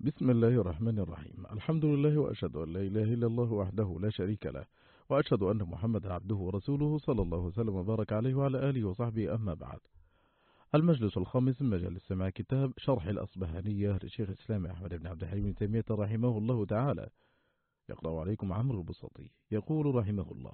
بسم الله الرحمن الرحيم. الحمد لله وأشهد أن لا إله إلا الله وحده لا شريك له، وأشهد أن محمدا عبده ورسوله صلى الله وسلم وبارك عليه وعلى آله وصحبه. أما بعد، المجلس الخامس من مجال سماع كتاب شرح الأصبهانية لشيخ الإسلام أحمد بن عبد الحليم بن تيمية رحمه الله تعالى. يقرأ عليكم عمرو البسطي يقول رحمه الله: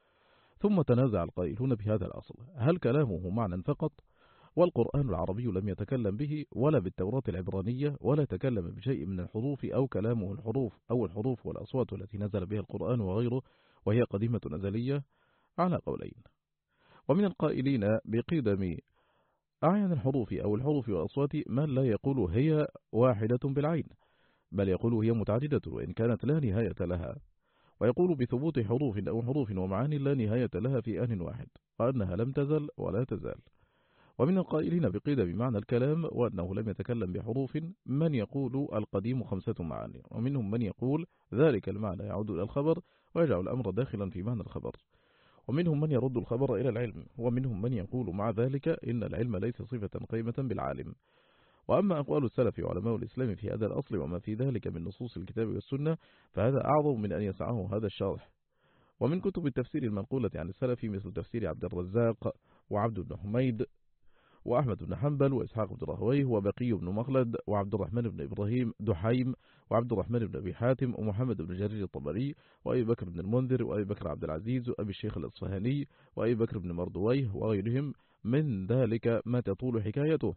ثم تنازع القائلون بهذا الأصل، هل كلامه معنى فقط؟ والقرآن العربي لم يتكلم به ولا بالتوراة العبرانية، ولا تكلم بشيء من الحروف أو كلامه الحروف والأصوات التي نزل بها القرآن وغيره، وهي قديمة أزلية، على قولين. ومن القائلين بقدم أعين الحروف أو الحروف والأصوات من لا يقول هي واحدة بالعين، بل يقول هي متعددة وإن كانت لا نهاية لها، ويقول بثبوت حروف أو حروف ومعاني لا نهاية لها في آن واحد، وأنها لم تزل ولا تزال. ومن القائلين بقيد بمعنى الكلام وأنه لم يتكلم بحروف من يقول القديم 5 معاني، ومنهم من يقول ذلك المعنى يعود إلى الخبر ويجعل الأمر داخلا في معنى الخبر، ومنهم من يرد الخبر إلى العلم، ومنهم من يقول مع ذلك إن العلم ليس صفة قيمة بالعالم. وأما أقوال السلف وعلماء الإسلام في هذا الأصل وما في ذلك من نصوص الكتاب والسنة فهذا أعظم من أن يسعه هذا الشرح. ومن كتب التفسير المنقولة عن السلف مثل تفسير عبد الرزاق وعبد بن حميد وأحمد بن حنبل وإسحاق بن راهويه وبقي بن مخلد وعبد الرحمن بن إبراهيم دحيم وعبد الرحمن بن أبي حاتم ومحمد بن جرير الطبري وأبي بكر بن المنذر وأبي بكر عبد العزيز وأبي الشيخ الأصفهاني وأبي بكر بن مردويه وغيرهم من ذلك ما تطول حكايته.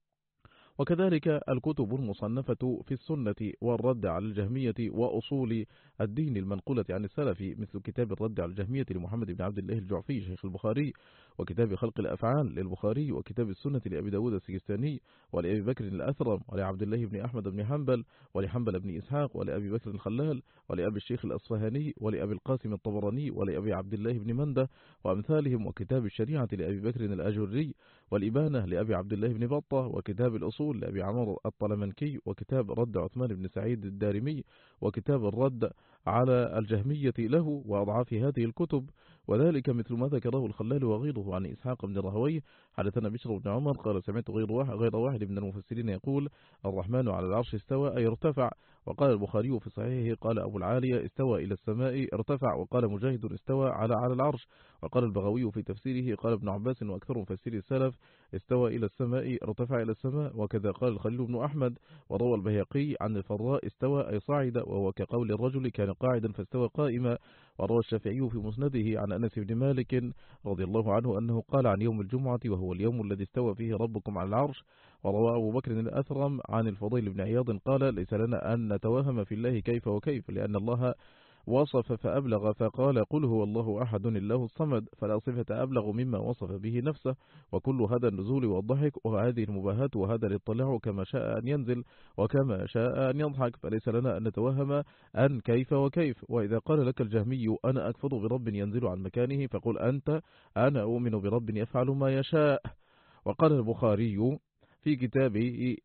وكذلك الكتب المصنفة في السنة والرد على الجهمية وأصول الدين المنقولة عن السلف مثل كتاب الرد على الجهمية لمحمد بن عبد الله الجعفي شيخ البخاري، وكتاب خلق الأفعال للبخاري، وكتاب السنة لأبي داود السجستاني ولأبي بكر الأثرم ولعبد الله بن أحمد بن حنبل ولحنبل بن إسحاق ولأبي بكر الخلال ولأبي الشيخ الأصفهاني ولأبي القاسم الطبراني ولأبي عبد الله بن مندة وأمثالهم، وكتاب الشريعة لأبي بكر الآجري والإبانة لأبي عبد الله بن بطة، وكتاب الأصول لأبي عمر الطلمنكي، وكتاب رد عثمان بن سعيد الدارمي، وكتاب الرد على الجهمية له، وأضعاف هذه الكتب. وذلك مثل ما ذكره الخلال وغيره عن إسحاق بن راهويه حدثنا بشر بن عمر قال سمعت غير واحد من المفسرين يقول الرحمن على العرش استوى أي ارتفع. وقال البخاري في صحيحه قال أبو العالية استوى إلى السماء ارتفع. وقال مجاهد استوى على العرش. وقال البغوي في تفسيره قال ابن عباس وأكثر مفسري السلف استوى إلى السماء ارتفع إلى السماء. وكذا قال الخليل بن أحمد. وروى البيهقي عن الفراء استوى أي صعد، وهو كقول الرجل كان قاعدا فاستوى قائما. وروى الشافعي في مسنده عن أنس بن مالك رضي الله عنه أنه قال عن يوم الجمعة وهو اليوم الذي استوى فيه ربكم على العرش. وروى أبو بكر الأثرم عن الفضيل بن عياض قال ليس لنا أن نتوهم في الله كيف وكيف، لأن الله وصف فأبلغ فقال قل هو الله أحد الله الصمد، فلا صفة أبلغ مما وصف به نفسه. وكل هذا النزول والضحك وهذه المباهاة وهذا الاطلاع كما شاء أن ينزل وكما شاء أن يضحك، فليس لنا أن نتوهم أن كيف وكيف. وإذا قال لك الجهمي أنا أكفر برب ينزل عن مكانه فقل أنت أنا أؤمن برب يفعل ما يشاء. وقال البخاري في كتابه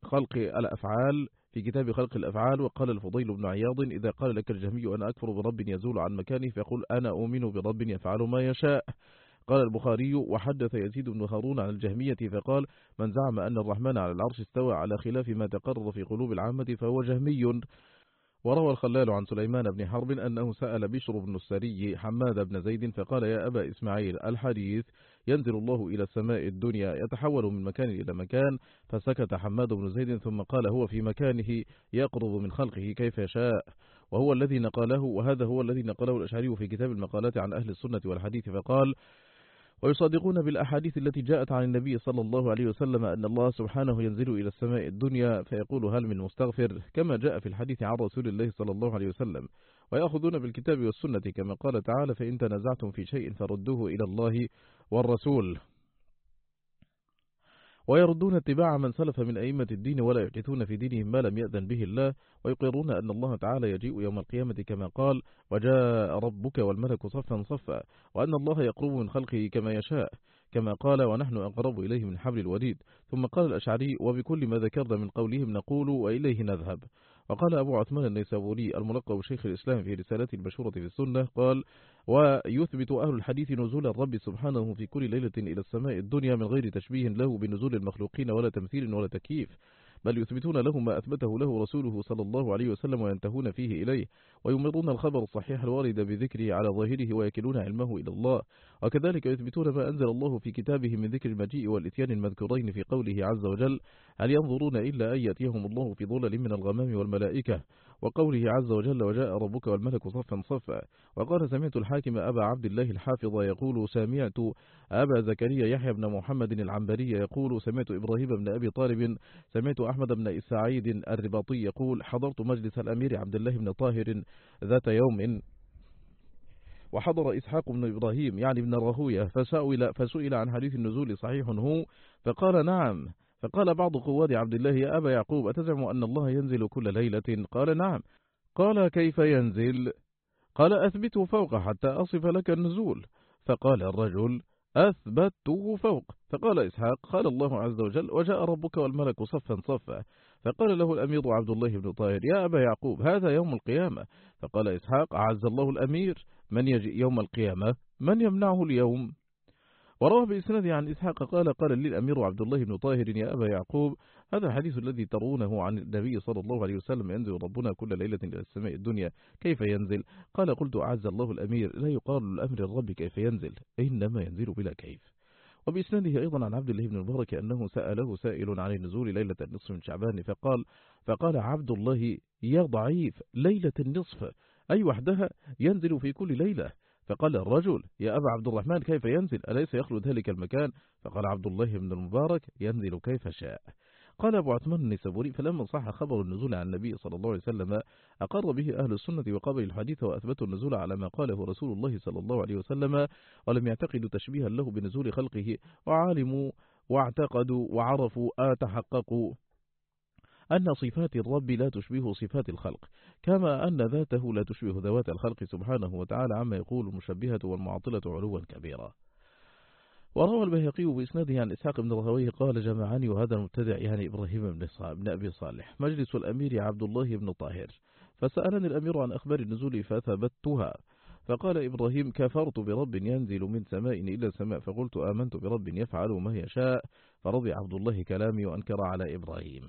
خلق الأفعال وقال الفضيل بن عياض إذا قال لك الجهمي أنا أكفر برب يزول عن مكانه فقل أنا أؤمن برب يفعل ما يشاء. قال البخاري وحدث يزيد بن هارون عن الجهمية فقال من زعم أن الرحمن على العرش استوى على خلاف ما تقرر في قلوب العامة فهو جهمي. وروى الخلال عن سليمان بن حرب أنه سأل بشر بن السري حماد بن زيد فقال يا أبا إسماعيل الحديث ينزل الله إلى السماء الدنيا يتحول من مكان إلى مكان، فسكت حماد بن زيد ثم قال هو في مكانه يقرب من خلقه كيف يشاء. وهذا هو الذي نقله الأشعري في كتاب المقالات عن أهل السنة والحديث فقال ويصادقون بالأحاديث التي جاءت عن النبي صلى الله عليه وسلم أن الله سبحانه ينزل إلى السماء الدنيا فيقول هل من مستغفر كما جاء في الحديث عن رسول الله صلى الله عليه وسلم. ويأخذون بالكتاب والسنة كما قال تعالى فإن تنازعتم في شيء فردوه إلى الله والرسول. ويردون اتباع من سلف من أئمة الدين ولا يحدثون في دينهم ما لم يأذن به الله، ويقرون أن الله تعالى يجيء يوم القيامة كما قال وجاء ربك والملك صفا صفا، وأن الله يقرب من خلقه كما يشاء كما قال ونحن أقرب إليه من حبل الوريد. ثم قال الأشعري وبكل ما ذكرنا من قولهم نقول وإليه نذهب. وقال أبو عثمان النيسابوري الملقب شيخ الإسلام في رسالته المشهورة في السنة قال ويثبت أهل الحديث نزول الرب سبحانه في كل ليلة إلى السماء الدنيا من غير تشبيه له بنزول المخلوقين ولا تمثيل ولا تكييف، بل يثبتون له ما أثبته له رسوله صلى الله عليه وسلم وينتهون فيه إليه، ويمرون الخبر الصحيح الوارد بذكره على ظاهره ويكلون علمه إلى الله. وكذلك يثبتون ما أنزل الله في كتابه من ذكر المجيء والإتيان المذكورين في قوله عز وجل: هل ينظرون إلا أن يأتيهم الله في ظلل من الغمام والملائكة، وقوله عز وجل: وجاء ربك والملك صفا صفا. وقال: سمعت الحاكم أبا عبد الله الحافظ يقول: سمعت أبا زكريا يحيى بن محمد العنبري يقول: سمعت إبراهيم بن أبي طالب سمعت أحمد بن سعيد الرباطي يقول: حضرت مجلس الأمير عبد الله بن طاهر ذات يوم، وحضر إسحاق بن إبراهيم يعني بن راهويه، فسئل عن حديث النزول صحيح هو؟ فقال: نعم. فقال بعض قواد عبد الله: يا أبا يعقوب، أتزعم أن الله ينزل كل ليلة؟ قال: نعم. قال: كيف ينزل؟ قال: أثبته فوق حتى أصف لك النزول. فقال الرجل: أثبته فوق. فقال إسحاق: قال الله عز وجل: وجاء ربك والملك صفا صفا. فقال له الأمير عبد الله بن طاهر: يا أبا يعقوب، هذا يوم القيامة. فقال إسحاق: أعز الله الأمير، من يجيء يوم القيامة؟ من يمنعه اليوم؟ وروى بإسناده عن إسحاق قال لي الأمير عبد الله بن طاهر: يا أبا يعقوب، هذا الحديث الذي ترونه عن النبي صلى الله عليه وسلم: ينزل ربنا كل ليلة إلى السماء الدنيا، كيف ينزل؟ قال: قلت: أعز الله الأمير، لا يقال للأمر الرب كيف ينزل، إنما ينزل بلا كيف. وبإسناده أيضا عن عبد الله بن المبارك أنه سأله سائل عن النزول ليلة النصف من شعبان، فقال عبد الله: يا ضعيف، ليلة النصف أي وحدها؟ ينزل في كل ليلة. فقال الرجل: يا أبا عبد الرحمن، كيف ينزل؟ أليس يخلو ذلك المكان؟ فقال عبد الله بن المبارك: ينزل كيف شاء. قال أبو عثمان النيسابوري: فلما صح خبر النزول عن النبي صلى الله عليه وسلم أقر به أهل السنة وقبل الحديث وأثبتوا النزول على ما قاله رسول الله صلى الله عليه وسلم، ولم يعتقدوا تشبيها له بنزول خلقه، وعالموا واعتقدوا وعرفوا تحققوا أن صفات الرب لا تشبه صفات الخلق، كما أن ذاته لا تشبه ذوات الخلق سبحانه وتعالى، عما يقول المشبهة والمعطلة علوا كبيرا. وروى البيهقي بإسناده عن إسحاق بن راهويه قال: جمعني وهذا المبتدع يعني إبراهيم بن أبي صالح مجلس الأمير عبد الله بن طاهر، فسألني الأمير عن أخبار النزول فثبتها. فقال إبراهيم: كفرت برب ينزل من سماء إلى سماء، فقلت: آمنت برب يفعل ما يشاء. فرضي عبد الله كلامي وأنكر على إبراهيم.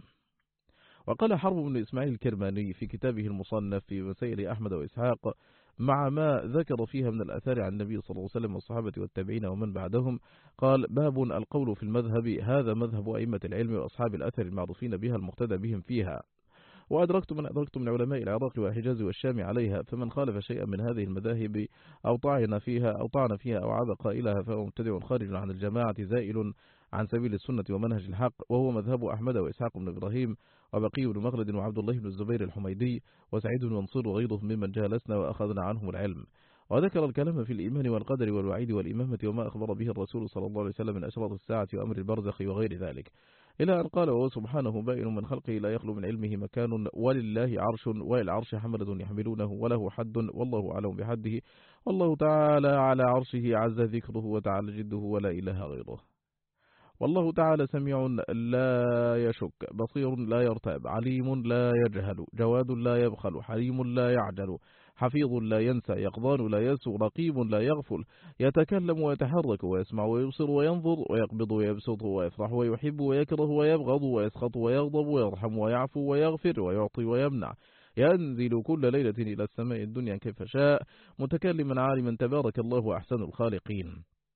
وقال حرب بن إسماعيل الكرماني في كتابه المصنف في مسائل أحمد وإسحاق مع ما ذكر فيها من الآثار عن النبي صلى الله عليه وسلم والصحابة والتابعين ومن بعدهم، قال: باب القول في المذهب، هذا مذهب أئمة العلم وأصحاب الأثر المعروفين بها المقتدى بهم فيها، وأدركت من علماء العراق والحجاز والشام عليها، فمن خالف شيئا من هذه المذاهب أو طعن فيها أو عاب قائلها فهو مبتدع خارج عن الجماعة زائل عن سبيل السنة ومنهج الحق، وهو مذهب أحمد وإسحاق بن إبراهيم وبقي بن مخلد وعبد الله بن الزبير الحميدي وسعيد بن منصور وغيرهم ممن جالسنا وأخذنا عنهم العلم. وذكر الكلام في الإيمان والقدر والوعيد والإمامة وما أخبر به الرسول صلى الله عليه وسلم من أشراط الساعة وأمر البرزخ وغير ذلك، إلى أن قال: وهو سبحانه بائن من خلقه لا يخلو من علمه مكان، ولله عرش وللعرش حملة يحملونه وله حد والله أعلم بحده، والله تعالى على عرشه عز ذكره وتعالى جده ولا إله غيره. والله تعالى سميع لا يشك، بصير لا يرتاب، عليم لا يجهل، جواد لا يبخل، حليم لا يعجل، حفيظ لا ينسى، يقظان لا يسو، رقيب لا يغفل، يتكلم ويتحرك ويسمع ويبصر وينظر ويقبض ويبسط ويفرح ويحب ويكره ويبغض ويسخط ويغضب ويرحم ويعفو ويغفر ويعطي ويمنع، ينزل كل ليلة إلى السماء الدنيا كيف شاء، متكلما عالما تبارك الله أحسن الخالقين.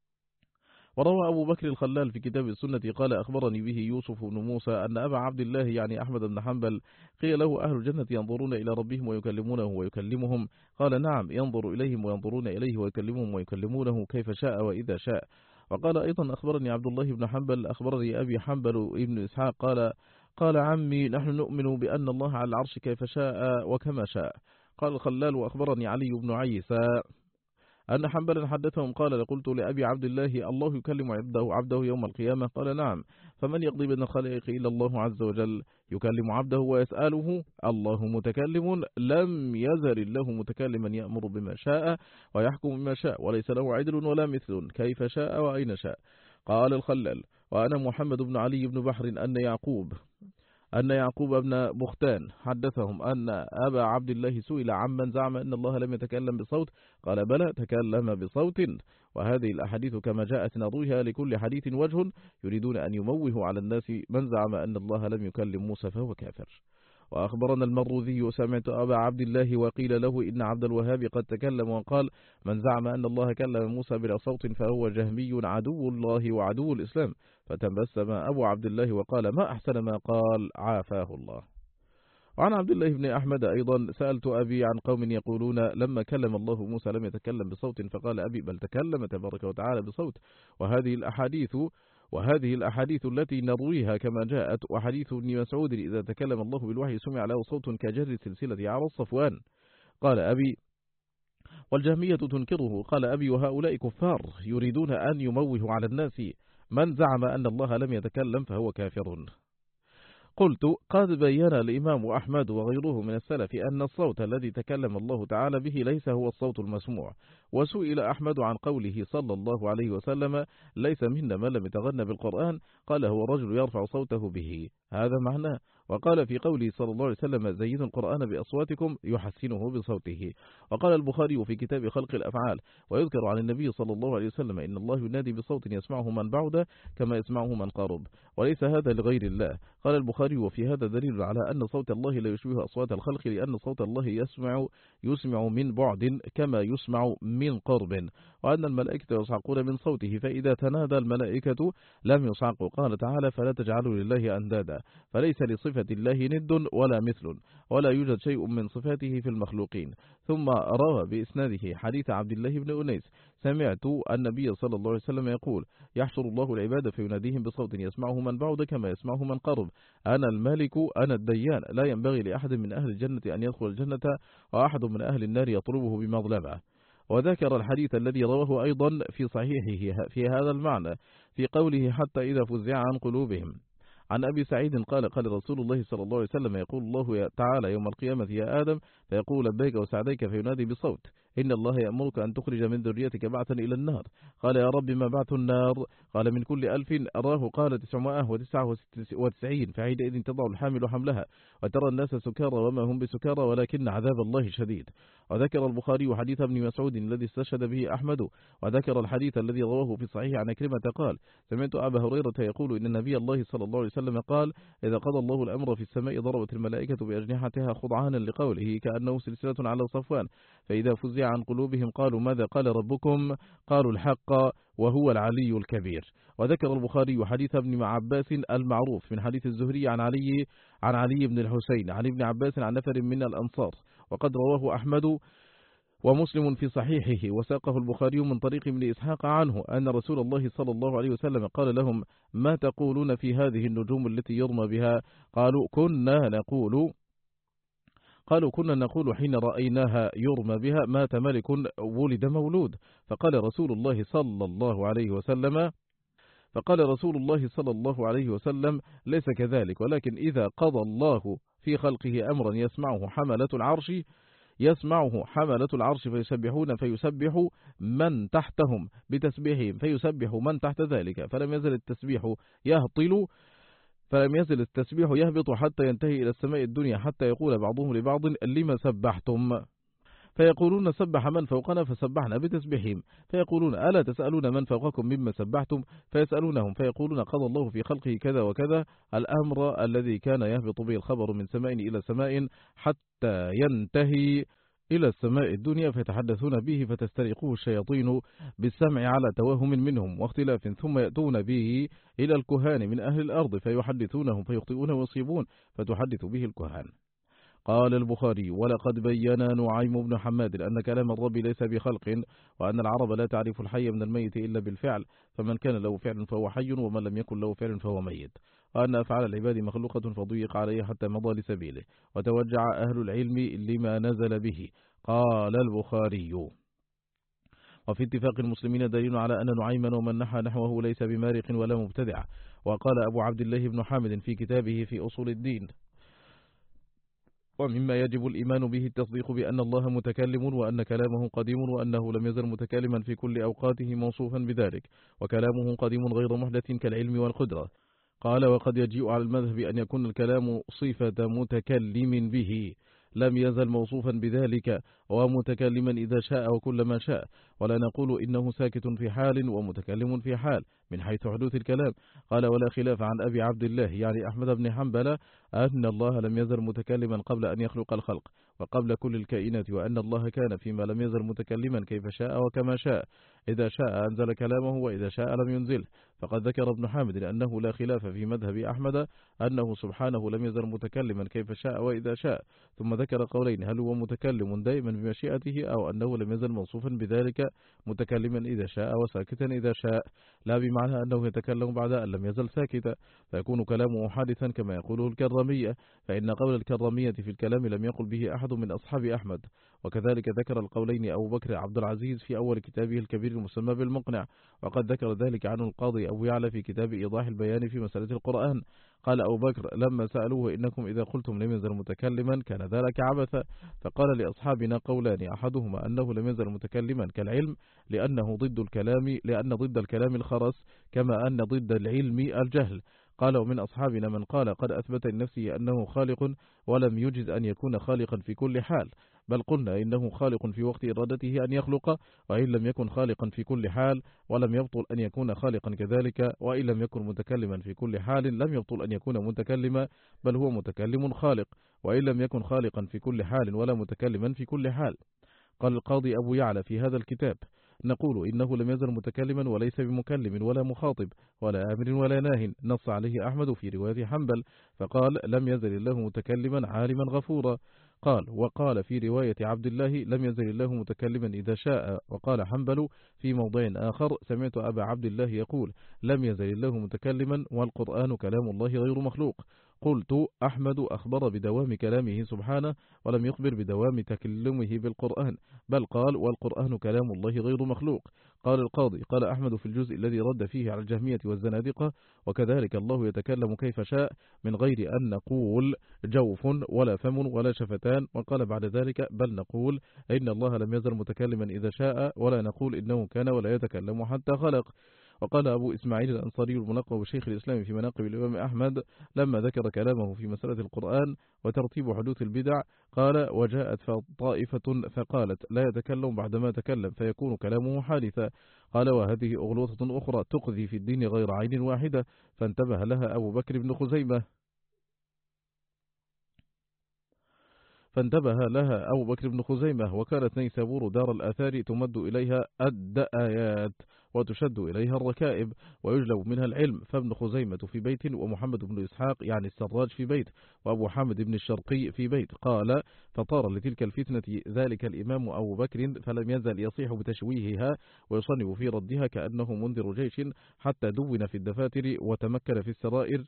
وروى أبو بكر الخلال في كتاب السنة قال: أخبرني به يوسف بن موسى أن أبا عبد الله يعني أحمد بن حنبل قيل له: أهل الجنة ينظرون إلى ربهم ويكلمونه ويكلمهم؟ قال: نعم، ينظر إليهم وينظرون إليه ويكلمهم ويكلمونه كيف شاء وإذا شاء. وقال أيضا: أخبرني عبد الله بن حنبل أخبرني أبي حنبل ابن إسحاق قال عمي: نحن نؤمن بأن الله على العرش كيف شاء وكما شاء. قال الخلال: وأخبرني علي بن عيسى أن حنبلا حدثهم قال: لقلت لأبي عبد الله: الله يكلم عبده يوم القيامة؟ قال: نعم. فمن يقضي بين الخلائق إلا الله عز وجل، يكلم عبده ويسأله، الله متكلم، لم يزل الله متكلما يأمر بما شاء ويحكم بما شاء، وليس له عدل ولا مثل، كيف شاء وأين شاء. قال الخلال: وأنا محمد بن علي بن بحر أن يعقوب أن يعقوب بن بختان حدثهم أن أبا عبد الله سئل عمن زعم أن الله لم يتكلم بصوت، قال بلى تكلم بصوت. وهذه الأحاديث كما جاءت نرويها لكل حديث وجه، يريدون أن يموهوا على الناس من زعم أن الله لم يكلم موسى فهو كافر. وأخبرنا المروذي سمعت أبا عبد الله وقيل له إن عبد الوهاب قد تكلم وقال من زعم أن الله كلم موسى بلا صوت فهو جهمي عدو الله وعدو الإسلام. فتبسم أبو عبد الله وقال ما أحسن ما قال عافاه الله. وعن عبد الله بن أحمد أيضا سألت أبي عن قوم يقولون لما كلم الله موسى لم يتكلم بصوت، فقال أبي بل تكلم تبارك وتعالى بصوت. وهذه الأحاديث التي نرويها كما جاءت، وحديث ابن مسعود إذا تكلم الله بالوحي سمع له صوت كجر السلسلة على الصفوان. قال أبي والجهمية تنكره. قال أبي وهؤلاء كفار يريدون أن يموهوا على الناس من زعم أن الله لم يتكلم فهو كافر. قلت قد بين الإمام أحمد وغيره من السلف أن الصوت الذي تكلم الله تعالى به ليس هو الصوت المسموع. وسئل أحمد عن قوله صلى الله عليه وسلم ليس منا من لم يتغنى بالقرآن، قال هو الرجل يرفع صوته به، هذا معناه. وقال في قوله صلى الله عليه وسلم زينوا القرآن بأصواتكم يحسنه بصوته. وقال البخاري في كتاب خلق الأفعال ويذكر عن النبي صلى الله عليه وسلم إن الله ينادي بصوت يسمعه من بعد كما يسمعه من قرب، وليس هذا لغير الله. قال البخاري وفي هذا دليل على أن صوت الله لا يشبه أصوات الخلق، لأن صوت الله يسمع من بعد كما يسمع من قرب، وأن الملائكة يصعقون من صوته، فإذا تنادى الملائكة لم يصعقوا. قال تعالى فلا تجعلوا لله أندادا، فليس لصفة الله ند ولا مثل، ولا يوجد شيء من صفاته في المخلوقين. ثم روى بإسناده حديث عبد الله بن أنيس سمعت النبي صلى الله عليه وسلم يقول يحشر الله العباد فيناديهم بصوت يسمعه من بعد كما يسمعه من قرب، أنا الملك أنا الديان، لا ينبغي لأحد من أهل الجنة أن يدخل الجنة وأحد من أهل النار يطلبه بمظلمة. وذكر الحديث الذي رواه أيضا في صحيحه في هذا المعنى في قوله حتى إذا فزع عن قلوبهم. عن أبي سعيد قال قال رسول الله صلى الله عليه وسلم يقول الله تعالى يوم القيامة يا آدم، فيقول لبيك وسعديك فينادي بصوت إن الله يأمرك أن تخرج من ذريتك بعثا إلى النار. قال يا رب ما بعث النار؟ قال من كل 1000 أراه قال 999، فحينئذ تضع الحامل حملها وترى الناس سكارى وما هم بسكارى ولكن عذاب الله شديد. وذكر البخاري حديث ابن مسعود الذي استشهد به أحمد، وذكر الحديث الذي رواه في صحيح عن كلمة قال سمعت أبا هريرة يقول إن النبي الله صلى الله عليه وسلم قال إذا قضى الله الأمر في السماء ضربت الملائكة بأجنحتها خضعانا لقوله كأنه سلسلة على صفوان، فإذا فزع عن قلوبهم قالوا ماذا قال ربكم؟ قالوا الحق وهو العلي الكبير. وذكر البخاري حديث ابن عباس المعروف من حديث الزهري عن علي بن الحسين عن ابن عباس عن نفر من الأنصار، وقد رواه أحمد ومسلم في صحيحه، وساقه البخاري من طريق ابن إسحاق عنه أن رسول الله صلى الله عليه وسلم قال لهم ما تقولون في هذه النجوم التي يرمى بها؟ قالوا كنا نقول حين رأيناها يرمى بها مات ملك ولد مولود. فقال رسول الله صلى الله عليه وسلم ليس كذلك، ولكن إذا قضى الله في خلقه أمرا يسمعه حملة العرش فيسبحون فيسبح من تحتهم بتسبيحهم فيسبح من تحت ذلك، فلم يزل التسبيح يهبط حتى ينتهي إلى السماء الدنيا، حتى يقول بعضهم لبعض لما سبحتم؟ فيقولون سبح من فوقنا فسبحنا بتسبيحهم، فيقولون ألا تسألون من فوقكم مما سبحتم؟ فيسألونهم فيقولون قضى الله في خلقه كذا وكذا، الأمر الذي كان يهبط به الخبر من سماء إلى سماء حتى ينتهي إلى السماء الدنيا، فيتحدثون به فتسترقه الشياطين بالسمع على توهم منهم واختلاف، ثم يأتون به إلى الكهان من أهل الأرض فيحدثونهم فيخطئون ويصيبون فتحدث به الكهان. قال البخاري ولقد بينا نعيم بن حماد أن كلام الرب ليس بخلق، وأن العرب لا تعرف الحي من الميت إلا بالفعل، فمن كان له فعل فهو حي ومن لم يكن له فعل فهو ميت، وأن أفعال العباد مخلوقة فضيق عليه حتى مضى لسبيله، وتوجع أهل العلم لما نزل به. قال البخاري وفي اتفاق المسلمين دليل على أن نعيما ومن نحى نحوه ليس بمارق ولا مبتدع. وقال أبو عبد الله بن حامد في كتابه في أصول الدين ومما يجب الإيمان به التصديق بأن الله متكلم، وأن كلامه قديم، وأنه لم يزل متكلما في كل أوقاته موصوفا بذلك، وكلامه قديم غير محدث كالعلم والقدرة. قال وقد يجيء على المذهب أن يكون الكلام صفة متكلم به لم يزل موصوفا بذلك ومتكلما إذا شاء وكل ما شاء، ولا نقول إنه ساكت في حال ومتكلم في حال من حيث حدوث الكلام. قال ولا خلاف عن أبي عبد الله يعني أحمد بن حنبل أن الله لم يزل متكلما قبل أن يخلق الخلق وقبل كل الكائنات، وأن الله كان فيما لم يزل متكلما كيف شاء وكما شاء، إذا شاء أنزل كلامه وإذا شاء لم ينزله. فقد ذكر ابن حامد أنه لا خلاف في مذهب أحمد أنه سبحانه لم يزل متكلما كيف شاء وإذا شاء، ثم ذكر قولين: هل هو متكلم دائما بمشيئته أو أنه لم يزل موصوفا بذلك متكلما إذا شاء وساكتا إذا شاء، لا بمعنى أنه يتكلم بعد أن لم يزل ساكتا فيكون كلامه حادثا كما يقوله الكرامية، فإن قول الكرامية في الكلام لم يقل به أحد من أصحاب أحمد. وكذلك ذكر القولين أبو بكر عبد العزيز في أول كتابه الكبير المسمى بالمقنع، وقد ذكر ذلك عنه القاضي أبو يعلى في كتاب إيضاح البيان في مسألة القرآن. قال أبو بكر لما سألوه: إنكم إذا قلتم لم يزل متكلما كان ذلك عبثا، فقال لأصحابنا قولان: أحدهما أنه لم يزل متكلما كالعلم لأن ضد الكلام الخرس، كما أن ضد العلم الجهل. قال: ومن أصحابنا من قال قد أثبت لنفسه أنه خالق ولم يجز أن يكون خالقا في كل حال، بل قلنا إنه خالق في وقت إرادته أن يخلق، وإن لم يكن خالقا في كل حال ولم يبطل أن يكون خالقا كذلك، وإن لم يكن متكلما في كل حال لم يبطل أن يكون متكلما، بل هو متكلم خالق، وإن لم يكن خالقا في كل حال ولا متكلما في كل حال. قال القاضي أبو يعلى في هذا الكتاب: نقول إنه لم يزل متكلما وليس بمكلم ولا مخاطب ولا آمر ولا ناه، نص عليه أحمد في رواية حنبل فقال: لم يزل الله متكلما عالما غفورا. قال: وقال في رواية عبد الله: لم يزل الله متكلما إذا شاء. وقال حنبل في موضع آخر: سمعت أبا عبد الله يقول: لم يزل الله متكلما والقرآن كلام الله غير مخلوق. قلت: أحمد أخبر بدوام كلامه سبحانه ولم يخبر بدوام تكلمه بالقرآن، بل قال: والقرآن كلام الله غير مخلوق. قال القاضي: قال أحمد في الجزء الذي رد فيه على الجهمية والزنادقة: وكذلك الله يتكلم كيف شاء من غير أن نقول جوف ولا فم ولا شفتان. وقال بعد ذلك: بل نقول إن الله لم يزل متكلما إذا شاء، ولا نقول إنه كان ولا يتكلم حتى خلق. وقال أبو إسماعيل الأنصاري الملقب بشيخ الإسلام في مناقب الإمام أحمد لما ذكر كلامه في مسألة القرآن وترتيب حدوث البدع: قال: وجاءت طائفة فقالت: لا يتكلم بعدما تكلم فيكون كلامه حادثا. قال: وهذه أغلوطة أخرى تقذي في الدين غير عين واحدة، فانتبه لها أبو بكر بن خزيمة، وكانت نيسابور دار الآثار تمد إليها الدآيات وتشد إليها الركائب ويجلب منها العلم، فابن خزيمة في بيت، ومحمد بن إسحاق يعني السراج في بيت، وأبو حامد بن الشرقي في بيت. قال: فطار لتلك الفتنة ذلك الإمام أبو بكر فلم يزل يصيح بتشويهها ويصنف في ردها كأنه منذر جيش، حتى دون في الدفاتر وتمكن في السرائر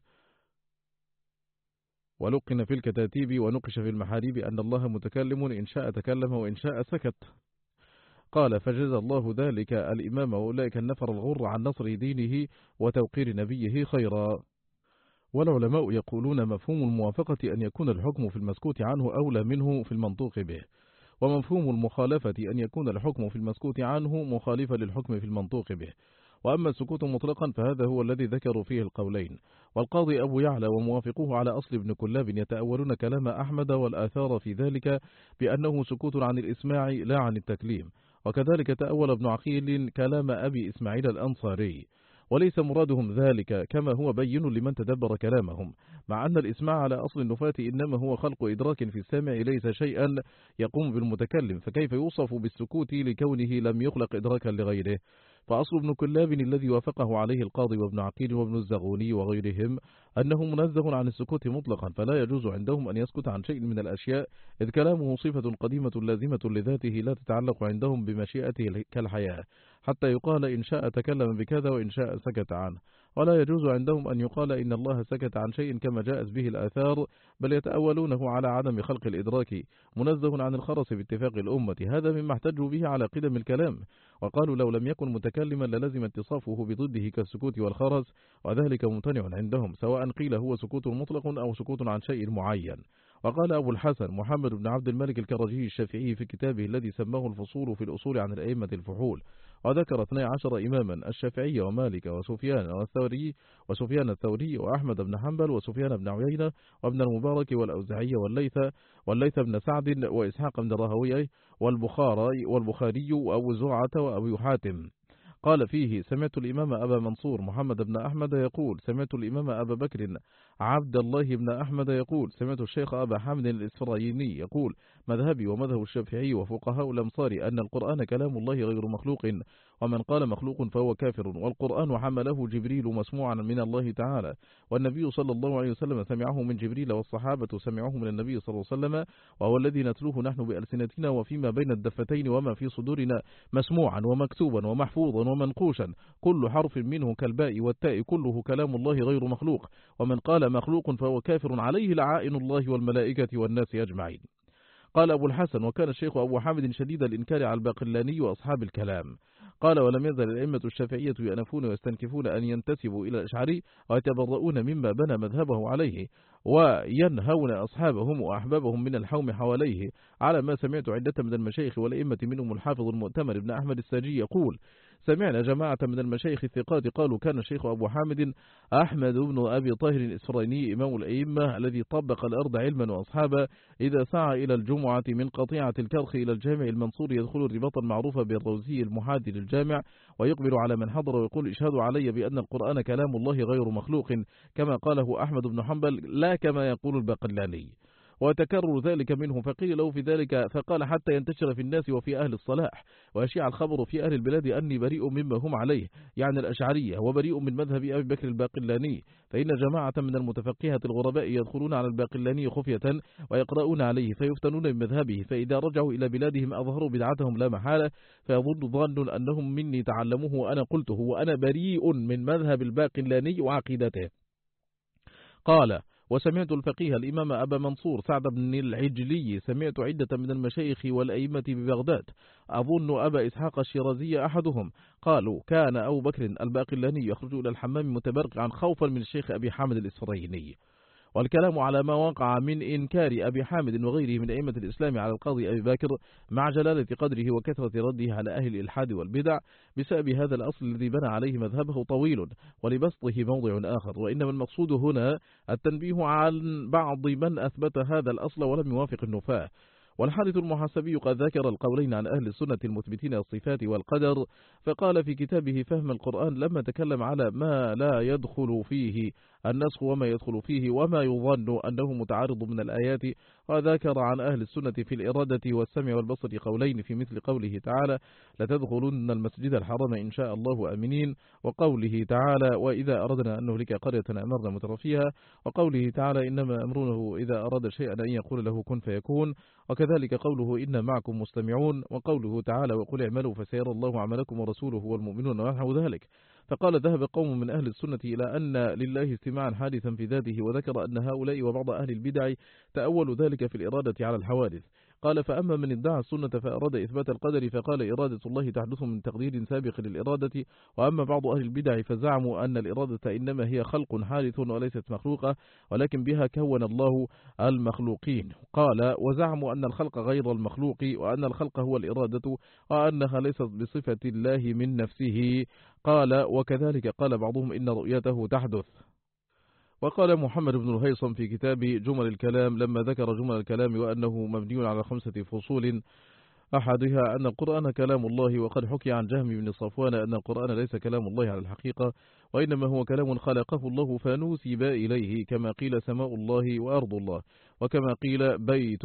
ولقن في الكتاتيب ونقش في المحاريب أن الله متكلم إن شاء تكلم وإن شاء سكت. قال: فجزى الله ذلك الإمام وأولئك النفر الغر عن نصر دينه وتوقير نبيه خيرا. والعلماء يقولون: مفهوم الموافقة أن يكون الحكم في المسكوت عنه أولى منه في المنطوق به، ومفهوم المخالفة أن يكون الحكم في المسكوت عنه مخالفا للحكم في المنطوق به. وأما السكوت مطلقا فهذا هو الذي ذكروا فيه القولين. والقاضي أبو يعلى وموافقوه على أصل ابن كلاب يتأولون كلام أحمد والآثار في ذلك بأنه سكوت عن الإسماع لا عن التكليم. وكذلك تأول ابن عقيل كلام أبي إسماعيل الأنصاري، وليس مرادهم ذلك كما هو بين لمن تدبر كلامهم، مع أن الإسماع على أصل النفاة إنما هو خلق إدراك في السامع ليس شيئا يقوم بالمتكلم، فكيف يوصف بالسكوت لكونه لم يخلق إدراكا لغيره؟ فأصل ابن كلاب الذي وافقه عليه القاضي وابن عقيل وابن الزغوني وغيرهم أنه منزه عن السكوت مطلقا، فلا يجوز عندهم أن يسكت عن شيء من الأشياء، إذ كلامه صفة قديمة لازمة لذاته لا تتعلق عندهم بمشيئته كالحياة، حتى يقال إن شاء تكلم بكذا وإن شاء سكت عنه. ولا يجوز عندهم أن يقال إن الله سكت عن شيء كما جاءت به الآثار، بل يتأولونه على عدم خلق الإدراك، منزه عن الخرس باتفاق الأمة. هذا مما احتجوا به على قدم الكلام، وقالوا لو لم يكن متكلما للزم اتصافه بضده كالسكوت والخرس، وذلك ممتنع عندهم، سواء قيل هو سكوت مطلق أو سكوت عن شيء معين. وقال أبو الحسن محمد بن عبد الملك الكرجي الشافعي في كتابه الذي سماه الفصول في الأصول عن الأئمة الفحول، وذكر 12 إماما: الشافعي ومالك وسفيان الثوري وأحمد بن حنبل وسفيان بن عيينة وابن المبارك والأوزاعي والليث بن سعد وإسحاق بن راهويه والبخاري وأبو زرعة وأبو حاتم. قال فيه: سمعت الإمام أبا منصور محمد بن أحمد يقول: سمعت الإمام أبا بكر عبد الله بن أحمد يقول: سمعت الشيخ أبا حامد الإسفرايني يقول: مذهبي ومذهب الشافعي وفقهاء الأمصار أن القرآن كلام الله غير مخلوق، ومن قال مخلوق فهو كافر، والقرآن حمله جبريل مسموعا من الله تعالى، والنبي صلى الله عليه وسلم سمعه من جبريل، والصحابة سمعوه من النبي صلى الله عليه وسلم، وهو الذي نتلوه نحن بألسنتنا وفيما بين الدفتين وما في صدورنا مسموعا ومكتوبا ومحفوظا ومنقوشا، كل حرف منه كالباء والتاء كله كلام الله غير مخلوق، ومن قال مخلوق فهو كافر، عليه لعائن الله والملائكة والناس أجمعين. قال أبو الحسن: وكان الشيخ أبو حامد شديد الإنكار على الباقلاني وأصحاب الكلام. قال: ولم يزل الأئمة الشافعية يأنفون ويستنكفون أن ينتسبوا إلى الأشعري ويتبرؤون مما بنى مذهبه عليه، وينهون أصحابهم وأحبابهم من الحوم حواليه، على ما سمعت عدة من المشايخ والأئمة منهم الحافظ المؤتمر بن أحمد الساجي يقول: سمعنا جماعة من المشايخ الثقات قالوا: كان الشيخ أبو حامد أحمد بن أبي طاهر الإسفرايني إمام الأئمة الذي طبق الأرض علما وأصحابا، إذا سعى إلى الجمعة من قطيعة الكرخ إلى الجامع المنصور يدخل الرباط المعروف بالروزي المحادي للجامع، ويقبل على من حضر ويقول: اشهدوا علي بأن القرآن كلام الله غير مخلوق، كما قاله أحمد بن حنبل لا كما يقول الباقلاني. وتكرر ذلك منه، فقيل له في ذلك فقال: حتى ينتشر في الناس وفي أهل الصلاح، ويشيع الخبر في أهل البلاد أني بريء مما هم عليه، يعني الأشعرية، وبريء من مذهب أبي بكر الباقلاني، فإن جماعة من المتفقهة الغرباء يدخلون على الباقلاني خفية ويقرؤون عليه فيفتنون بمذهبه، فإذا رجعوا إلى بلادهم أظهروا بدعتهم لا محالة، فيظن ظن أنهم مني تعلموه وأنا قلته، وأنا بريء من مذهب الباقلاني وعقيدته. قال: وسمعت الفقيه الإمام أبا منصور سعد بن العجلي، سمعت عدة من المشايخ والأئمة ببغداد، أظن أبا إسحاق الشيرازي أحدهم، قالوا: كان أبو بكر الباقلاني يخرج إلى الحمام متبرقعا خوفا من الشيخ أبي حامد الإسفرايني. والكلام على ما وقع من إنكار أبي حامد وغيره من أئمة الإسلام على القاضي أبي بكر مع جلالة قدره وكثرة رده على أهل الإلحاد والبدع بسبب هذا الأصل الذي بنى عليه مذهبه طويل، ولبسطه موضع آخر، وإنما المقصود هنا التنبيه عن بعض من أثبت هذا الأصل ولم يوافق النفاة. والحارث المحاسبي قد ذكر القولين عن أهل السنة المثبتين الصفات والقدر، فقال في كتابه فهم القرآن لما تكلم على ما لا يدخل فيه النسخ وما يدخل فيه وما يظن أنه متعارض من الآيات، وذكر عن أهل السنة في الإرادة والسمع والبصر قولين في مثل قوله تعالى: لتدخلن المسجد الحرام إن شاء الله آمنين، وقوله تعالى: وإذا أردنا أن نهلك قرية أمرنا مترفيها، وقوله تعالى: إنما أمرونه إذا أراد شيئا أن يقول له كن فيكون، وكذلك قوله إن معكم مستمعون، وقوله تعالى: وقل اعملوا فسيرى الله عملكم ورسوله والمؤمنون ونحو ذلك. فقال: ذهب قوم من أهل السنة إلى أن لله استماعا حادثا في ذاته، وذكر أن هؤلاء وبعض أهل البدع تأولوا ذلك في الإرادة على الحوادث. قال: فأما من ادعى السنة فأراد إثبات القدر فقال: إرادة الله تحدث من تقدير سابق للإرادة، وأما بعض أهل البدع فزعموا أن الإرادة إنما هي خلق حادث وليست مخلوقة، ولكن بها كون الله المخلوقين. قال: وزعموا أن الخلق غير المخلوق، وأن الخلق هو الإرادة، وأنها ليست بصفة الله من نفسه. قال: وكذلك قال بعضهم إن رؤيته تحدث. وقال محمد بن الهيثم في كتاب جمل الكلام لما ذكر جمل الكلام وأنه مبني على 5 فصول، أحدها أن القرآن كلام الله، وقد حكي عن جهم بن صفوان أن القرآن ليس كلام الله على الحقيقة، وإنما هو كلام خلقه الله فنوسب إليه، كما قيل سماء الله وأرض الله، وكما قيل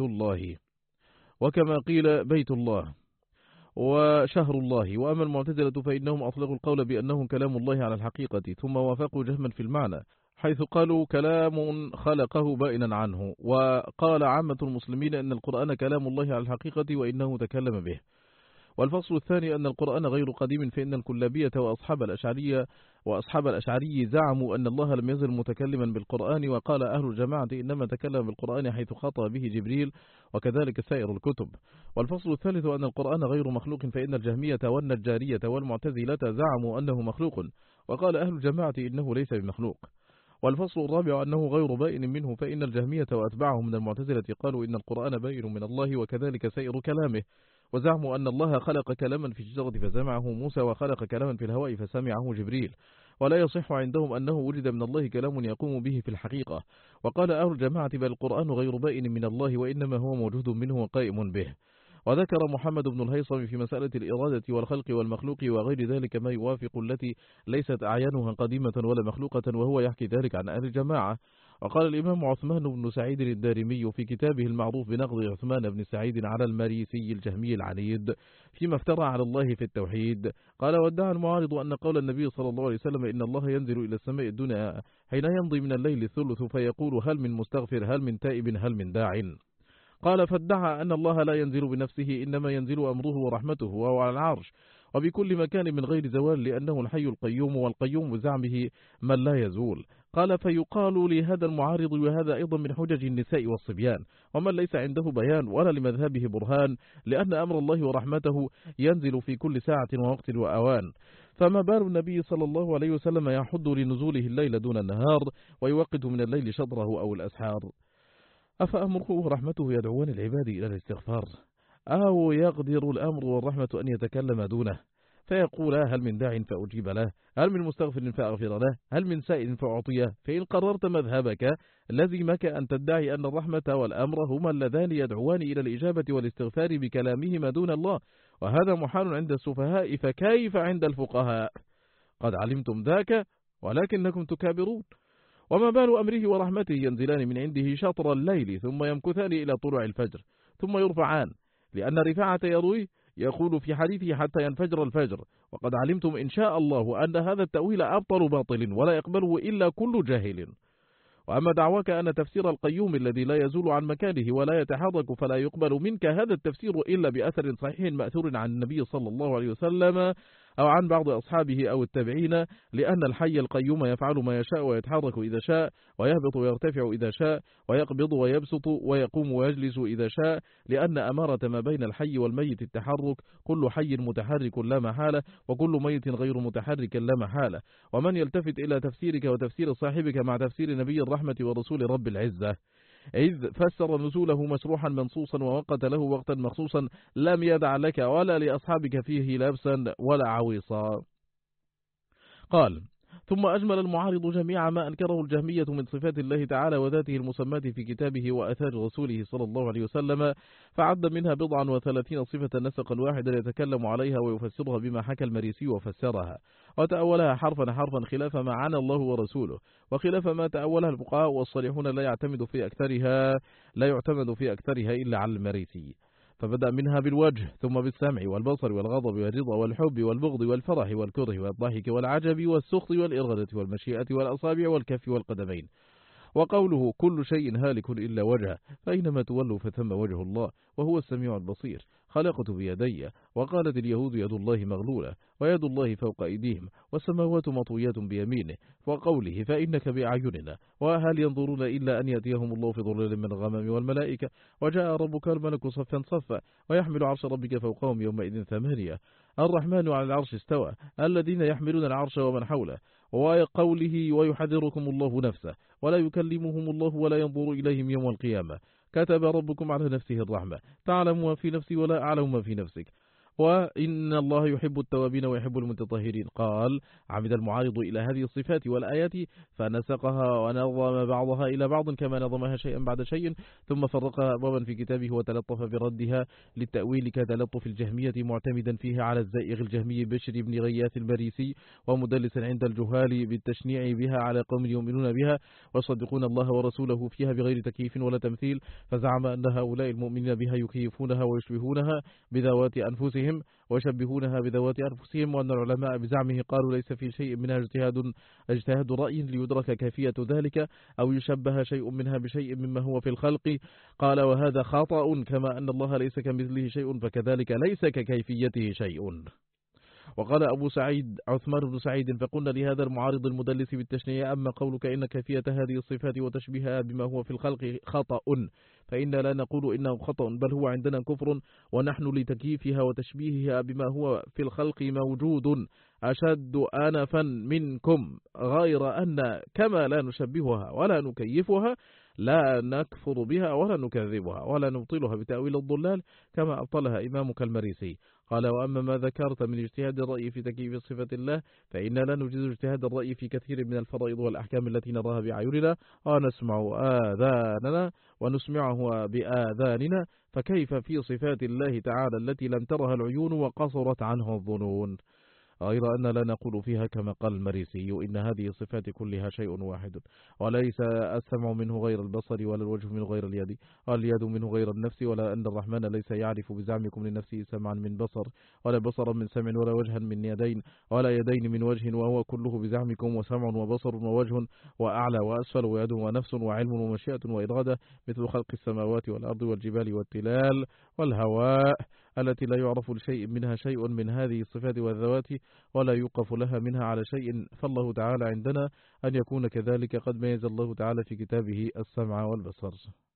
بيت الله وشهر الله. وأما المعتزلة فإنهم أطلقوا القول بأنه كلام الله على الحقيقة، ثم وافقوا جهما في المعنى، حيث قالوا كلام خلقه بائنا عنه. وقال عامة المسلمين أن القرآن كلام الله على الحقيقة وإنه تكلم به. والفصل الثاني أن القرآن غير قديم، فإن الكلابية وأصحاب الأشعري زعموا أن الله لم يزل متكلما بالقرآن، وقال أهل الجماعة إنما تكلم بالقرآن حيث خاطب به جبريل، وكذلك سائر الكتب. والفصل الثالث أن القرآن غير مخلوق، فإن الجهمية والنجارية والمعتزلة زعموا أنه مخلوق، وقال أهل الجماعة إنه ليس بمخلوق. والفصل الرابع أنه غير بائن منه، فإن الجهمية وأتباعهم من المعتزلة قالوا إن القرآن بائن من الله وكذلك سائر كلامه، وزعموا أن الله خلق كلاما في الشجرة فسمعه موسى وخلق كلاما في الهواء فسمعه جبريل، ولا يصح عندهم أنه وجد من الله كلام يقوم به في الحقيقة. وقال أهل الجماعة بل القرآن غير بائن من الله وإنما هو موجود منه وقائم به. وذكر محمد بن الهيثم في مسألة الإرادة والخلق والمخلوق وغير ذلك ما يوافق التي ليست أعيانها قديمة ولا مخلوقة، وهو يحكي ذلك عن أهل الجماعة. وقال الإمام عثمان بن سعيد الدارمي في كتابه المعروف بنقد عثمان بن سعيد على المريسي الجهمي العنيد فيما افترى على الله في التوحيد، قال وادعى المعارض أن قول النبي صلى الله عليه وسلم إن الله ينزل إلى السماء الدنيا حين يمضي من الليل الثلث فيقول هل من مستغفر هل من تائب هل من داع. قال فادعى أن الله لا ينزل بنفسه، إنما ينزل أمره ورحمته وهو على العرش وبكل مكان من غير زوال، لأنه الحي القيوم، والقيوم بزعمه من لا يزول. قال فيقال لهذا المعارض وهذا أيضا من حجج النساء والصبيان ومن ليس عنده بيان ولا لمذهبه برهان، لأن أمر الله ورحمته ينزل في كل ساعة ووقت وأوان. فما بال النبي صلى الله عليه وسلم يحد لنزوله الليل دون النهار ويوقت من الليل شطره أو الأسحار؟ أفأمره ورحمته يدعون العباد إلى الاستغفار، أو يقدر الأمر والرحمة أن يتكلم دونه فيقول هل من داع فأجيب له، هل من مستغفر فأغفر له، هل من سائل فأعطيه؟ فإن قررت مذهبك لزمك أن تدعي أن الرحمة والأمر هما اللذان يدعوان إلى الإجابة والاستغفار بكلامهما دون الله، وهذا محال عند السفهاء فكيف عند الفقهاء؟ قد علمتم ذاك ولكنكم تكابرون. وما بال أمره ورحمته ينزلان من عنده شطر الليل ثم يمكثان إلى طلوع الفجر ثم يرفعان، لأن رفاعة يروي يقول في حديثه حتى ينفجر الفجر، وقد علمتم إن شاء الله أن هذا التأويل أبطل باطل ولا يقبله إلا كل جاهل. وأما دعواك أن تفسير القيوم الذي لا يزول عن مكانه ولا يتحرك فلا يقبل منك هذا التفسير إلا بأثر صحيح مأثور عن النبي صلى الله عليه وسلم أو عن بعض أصحابه أو التابعين، لأن الحي القيوم يفعل ما يشاء ويتحرك إذا شاء ويهبط ويرتفع إذا شاء ويقبض ويبسط ويقوم ويجلس إذا شاء، لأن أمارة ما بين الحي والميت التحرك، كل حي متحرك لا محالة وكل ميت غير متحرك لا محالة. ومن يلتفت إلى تفسيرك وتفسير صاحبك مع تفسير نبي الرحمة ورسول رب العزة إذ فسر نزوله مسروحا منصوصا ووقت له وقتا مخصوصا لم يدع لك ولا لأصحابك فيه لابسا ولا عويصا. قال ثم أجمل المعارض جميع ما أنكره الجهمية من صفات الله تعالى وذاته المسماة في كتابه وأثار رسوله صلى الله عليه وسلم، فعد منها 37 صفة نسقا واحدا يتكلم عليها ويفسرها بما حكى المريسي وفسرها وتأولها حرفا حرفا خلاف ما عنى الله ورسوله وخلاف ما تأولها الفقهاء والصالحون لا يعتمد في أكثرها إلا على المريسي. فبدأ منها بالوجه ثم بالسمع والبصر والغضب والرضا والحب والبغض والفرح والكره والضحك والعجب والسخط والإرغدة والمشيئة والأصابع والكف والقدمين. وقوله كل شيء هالك إلا وجهه فإنما تولوا فثم وجه الله وهو السميع البصير. خلقت بيدي، وقالت اليهود يد الله مغلولة ويد الله فوق أيديهم والسماوات مطويات بيمينه. وقوله فإنك بأعيننا وهل ينظرون إلا أن يأتيهم الله في ظلال من الغمام والملائكة وجاء ربك الملك صفا صفا ويحمل عرش ربك فوقهم يومئذ 8. الرحمن على العرش استوى الذين يحملون العرش ومن حوله. وقوله ويحذركم الله نفسه ولا يكلمهم الله ولا ينظر إليهم يوم القيامة. كتب ربكم على نفسه الرحمة تعلم ما في نفسي ولا أعلم ما في نفسك وإن الله يحب التوابين ويحب المتطهرين. قال عمد المعارض إلى هذه الصفات والآيات فنسقها ونظم بعضها إلى بعض كما نظمها شيئا بعد شيء ثم فرقها أبوابا في كتابه وتلطف بردها للتأويل كتلطف الجهمية معتمدا فيه على الزائغ الجهمي بشر بن غياث المريسي ومدلس عند الجهال بالتشنيع بها على قوم يؤمنون بها ويصدقون الله ورسوله فيها بغير تكييف ولا تمثيل، فزعم أن هؤلاء المؤمنين بها يكيفونها ويشبهونها بذوات أنفسهم ويشبهونها بذوات أنفسهم، وأن العلماء بزعمه قالوا ليس في شيء منها اجتهاد رأي ليدرك كيفية ذلك أو يشبه شيء منها بشيء مما هو في الخلق. قال وهذا خطأ كما أن الله ليس كمثله شيء فكذلك ليس ككيفيته شيء. وقال أبو سعيد عثمان بن سعيد: فقلنا لهذا المعارض المدلس بالتشنيع: أما قولك إن كيفية هذه الصفات وتشبيهها بما هو في الخلق خطأ، فإنا لا نقول إنه خطأ، بل هو عندنا كفر، ونحن لتكييفها وتشبيهها بما هو في الخلق موجود أشد آنفا منكم، غير أن كما لا نشبهها ولا نكيفها لا نكفر بها ولا نكذبها ولا نبطلها بتأويل الضلال كما أبطلها إمامك المريسي. قال: وأما ما ذكرت من اجتهاد الرأي في تكييف صفة الله، فإنا لا نجيز اجتهاد الرأي في كثير من الفرائض والأحكام التي نراها بأعيننا ونسمع آذاننا ونسمعها بآذاننا، فكيف في صفات الله تعالى التي لم ترها العيون وقصرت عنها الظنون؟ غير أن لا نقول فيها كما قال المريسي: إن هذه الصفات كلها شيء واحد، وليس السمع منه غير البصر، ولا الوجه منه غير اليد، ولا اليد منه غير النفس، ولا أن الرحمن ليس يعرف بزعمكم لنفسه سمعا من بصر، ولا بصرا من سمع، ولا وجها من يدين، ولا يدين من وجه، وهو كله بزعمكم وسمع وبصر ووجه وأعلى وأسفل ويد ونفس وعلم ومشيئة وإرادة، مثل خلق السماوات والأرض والجبال والتلال والهواء، التي لا يعرف لشيء منها شيء من هذه الصفات والذوات، ولا يوقف لها منها على شيء. فالله تعالى عندنا أن يكون كذلك قد ميز الله تعالى في كتابه السمع والبصر.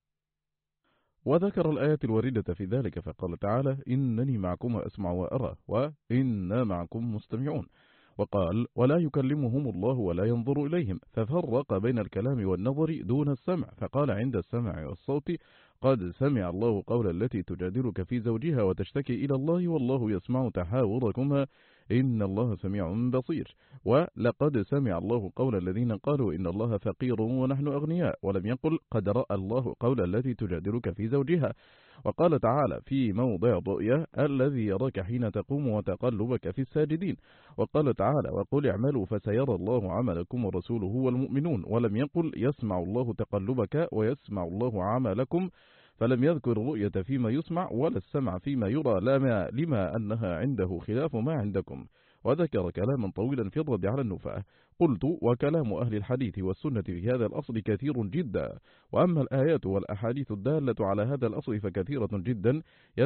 وذكر الآيات الواردة في ذلك، فقال تعالى: إنني معكم أسمع وأرى، وإنا معكم مستمعون. وقال: ولا يكلمهم الله ولا ينظر إليهم، ففرق بين الكلام والنظر دون السمع، فقال عند السمع والصوت: قد سمع الله قول التي تجادلك في زوجها وتشتكي إلى الله والله يسمع تحاوركما إن الله سميع بصير. ولقد سمع الله قول الذين قالوا إن الله فقير ونحن أغنياء، ولم يقل قد رأى الله قول التي تجادلك في زوجها. وقال تعالى في موضع الرؤيا: الذي يراك حين تقوم وتقلبك في الساجدين. وقال تعالى: وقل اعملوا فسيرى الله عملكم ورسوله والمؤمنون، ولم يقل يسمع الله تقلبك ويسمع الله عملكم، فلم يذكر الرؤية فيما يسمع ولا السمع فيما يرى، لما أنها عنده خلاف ما عندكم. وذكر كلاما طويلا في الرد على النفاة. قلت: وكلام أهل الحديث والسنة في هذا الأصل كثير جدا، وأما الآيات والأحاديث الدالة على هذا الأصل فكثيرة جدا،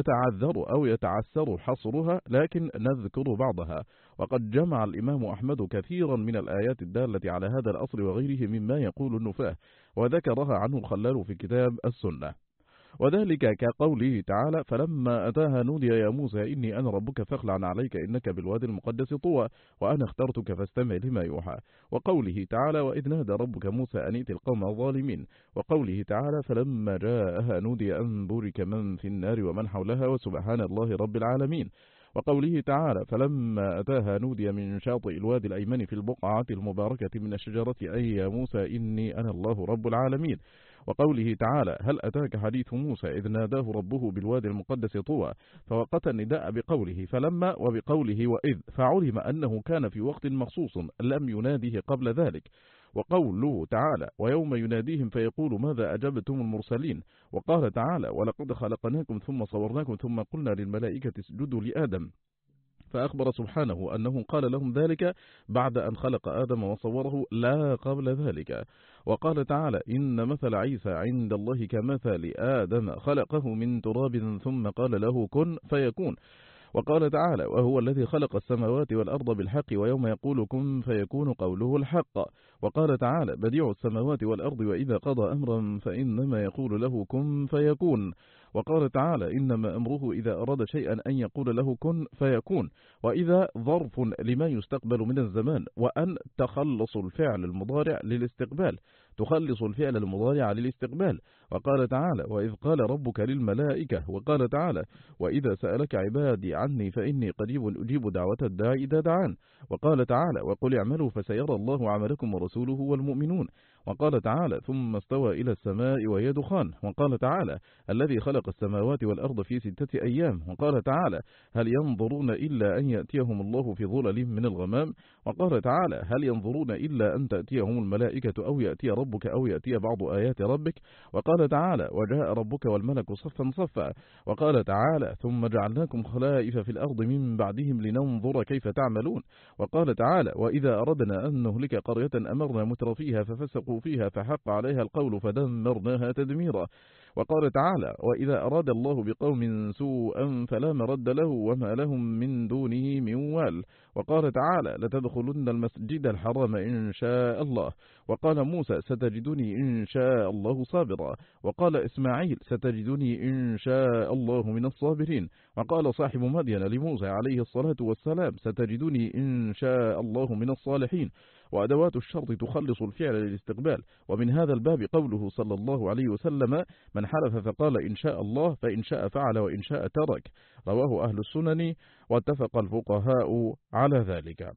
يتعذر أو يتعسر حصرها، لكن نذكر بعضها. وقد جمع الإمام أحمد كثيرا من الآيات الدالة على هذا الأصل وغيره مما يقول النفاة، وذكرها عنه الخلال في كتاب السنة. وذلك كقوله تعالى: فلما أتاها نودي يا موسى إني أنا ربك فاخلع عليك إنك بالوادي المقدس طوى وأنا اخترتك فاستمع لما يوحى. وقوله تعالى: وإذ نادى ربك موسى أن ائت القوم الظالمين. وقوله تعالى: فلما جاءها نودي أن بورك من في النار ومن حولها وسبحان الله رب العالمين. وقوله تعالى: فلما أتاها نودي من شاطئ الوادي الأيمن في البقعة المباركة من الشجرة أي يا موسى إني أنا الله رب العالمين. وقوله تعالى: هل أتاك حديث موسى إذ ناداه ربه بالوادي المقدس طوى، فوقت النداء بقوله فلما وبقوله وإذ، فعلم أنه كان في وقت مخصوص لم يناديه قبل ذلك. وقوله تعالى: ويوم يناديهم فيقول ماذا أجبتم المرسلين. وقال تعالى: ولقد خلقناكم ثم صورناكم ثم قلنا للملائكة اسجدوا لآدم، فأخبر سبحانه أنه قال لهم ذلك بعد أن خلق آدم وصوره لا قبل ذلك. وقال تعالى: إن مثل عيسى عند الله كمثل آدم خلقه من تراب ثم قال له كن فيكون. وقال تعالى: وهو الذي خلق السماوات والأرض بالحق ويوم يقول كن فيكون قوله الحق. وقال تعالى: بديع السماوات والأرض وإذا قضى أمرا فإنما يقول له كن فيكون. وقال تعالى: إنما أمره إذا أراد شيئا أن يقول له كن فيكون. وإذا ظرف لما يستقبل من الزمان، وأن تخلص الفعل المضارع للاستقبال، تخلص الفعل المضارع للاستقبال. وقال تعالى: وإذ قال ربك للملائكة. وقال تعالى: وإذا سألك عبادي عني فإني قريب أجيب دعوة الداعي إذا دعان. وقال تعالى: وقل اعملوا فسيرى الله عملكم ورسوله والمؤمنون. وقال تعالى: ثم استوى إلى السماء وهي دخان. وقال تعالى: الذي خلق السماوات والأرض في 6 أيام. وقال تعالى: هل ينظرون إلا أن يأتيهم الله في ظلل من الغمام. وقال تعالى: هل ينظرون إلا أن تأتيهم الملائكة أو يأتي ربك أو يأتي بعض آيات ربك. وقال تعالى: وجاء ربك والملك صفا صفا. وقال تعالى: ثم جعلناكم خلائف في الأرض من بعدهم لننظر كيف تعملون. وقال تعالى: وإذا أردنا أن نهلك قرية أمرنا مترفيها ففسقوا فيها فحق عليها القول فدمرناها تدميرا. وقال تعالى: وإذا أراد الله بقوم سوءا فلا مرد له وما لهم من دونه من وال. وقال تعالى: لتدخلن المسجد الحرام إن شاء الله. وقال موسى: ستجدني إن شاء الله صابرا. وقال إسماعيل: ستجدني إن شاء الله من الصابرين. وقال صاحب مدين لموسى عليه الصلاة والسلام: ستجدني إن شاء الله من الصالحين. وأدوات الشرط تخلص الفعل للاستقبال. ومن هذا الباب قوله صلى الله عليه وسلم: من حلف فقال إن شاء الله فإن شاء فعل وإن شاء ترك. رواه أهل السنن واتفق الفقهاء على ذلك.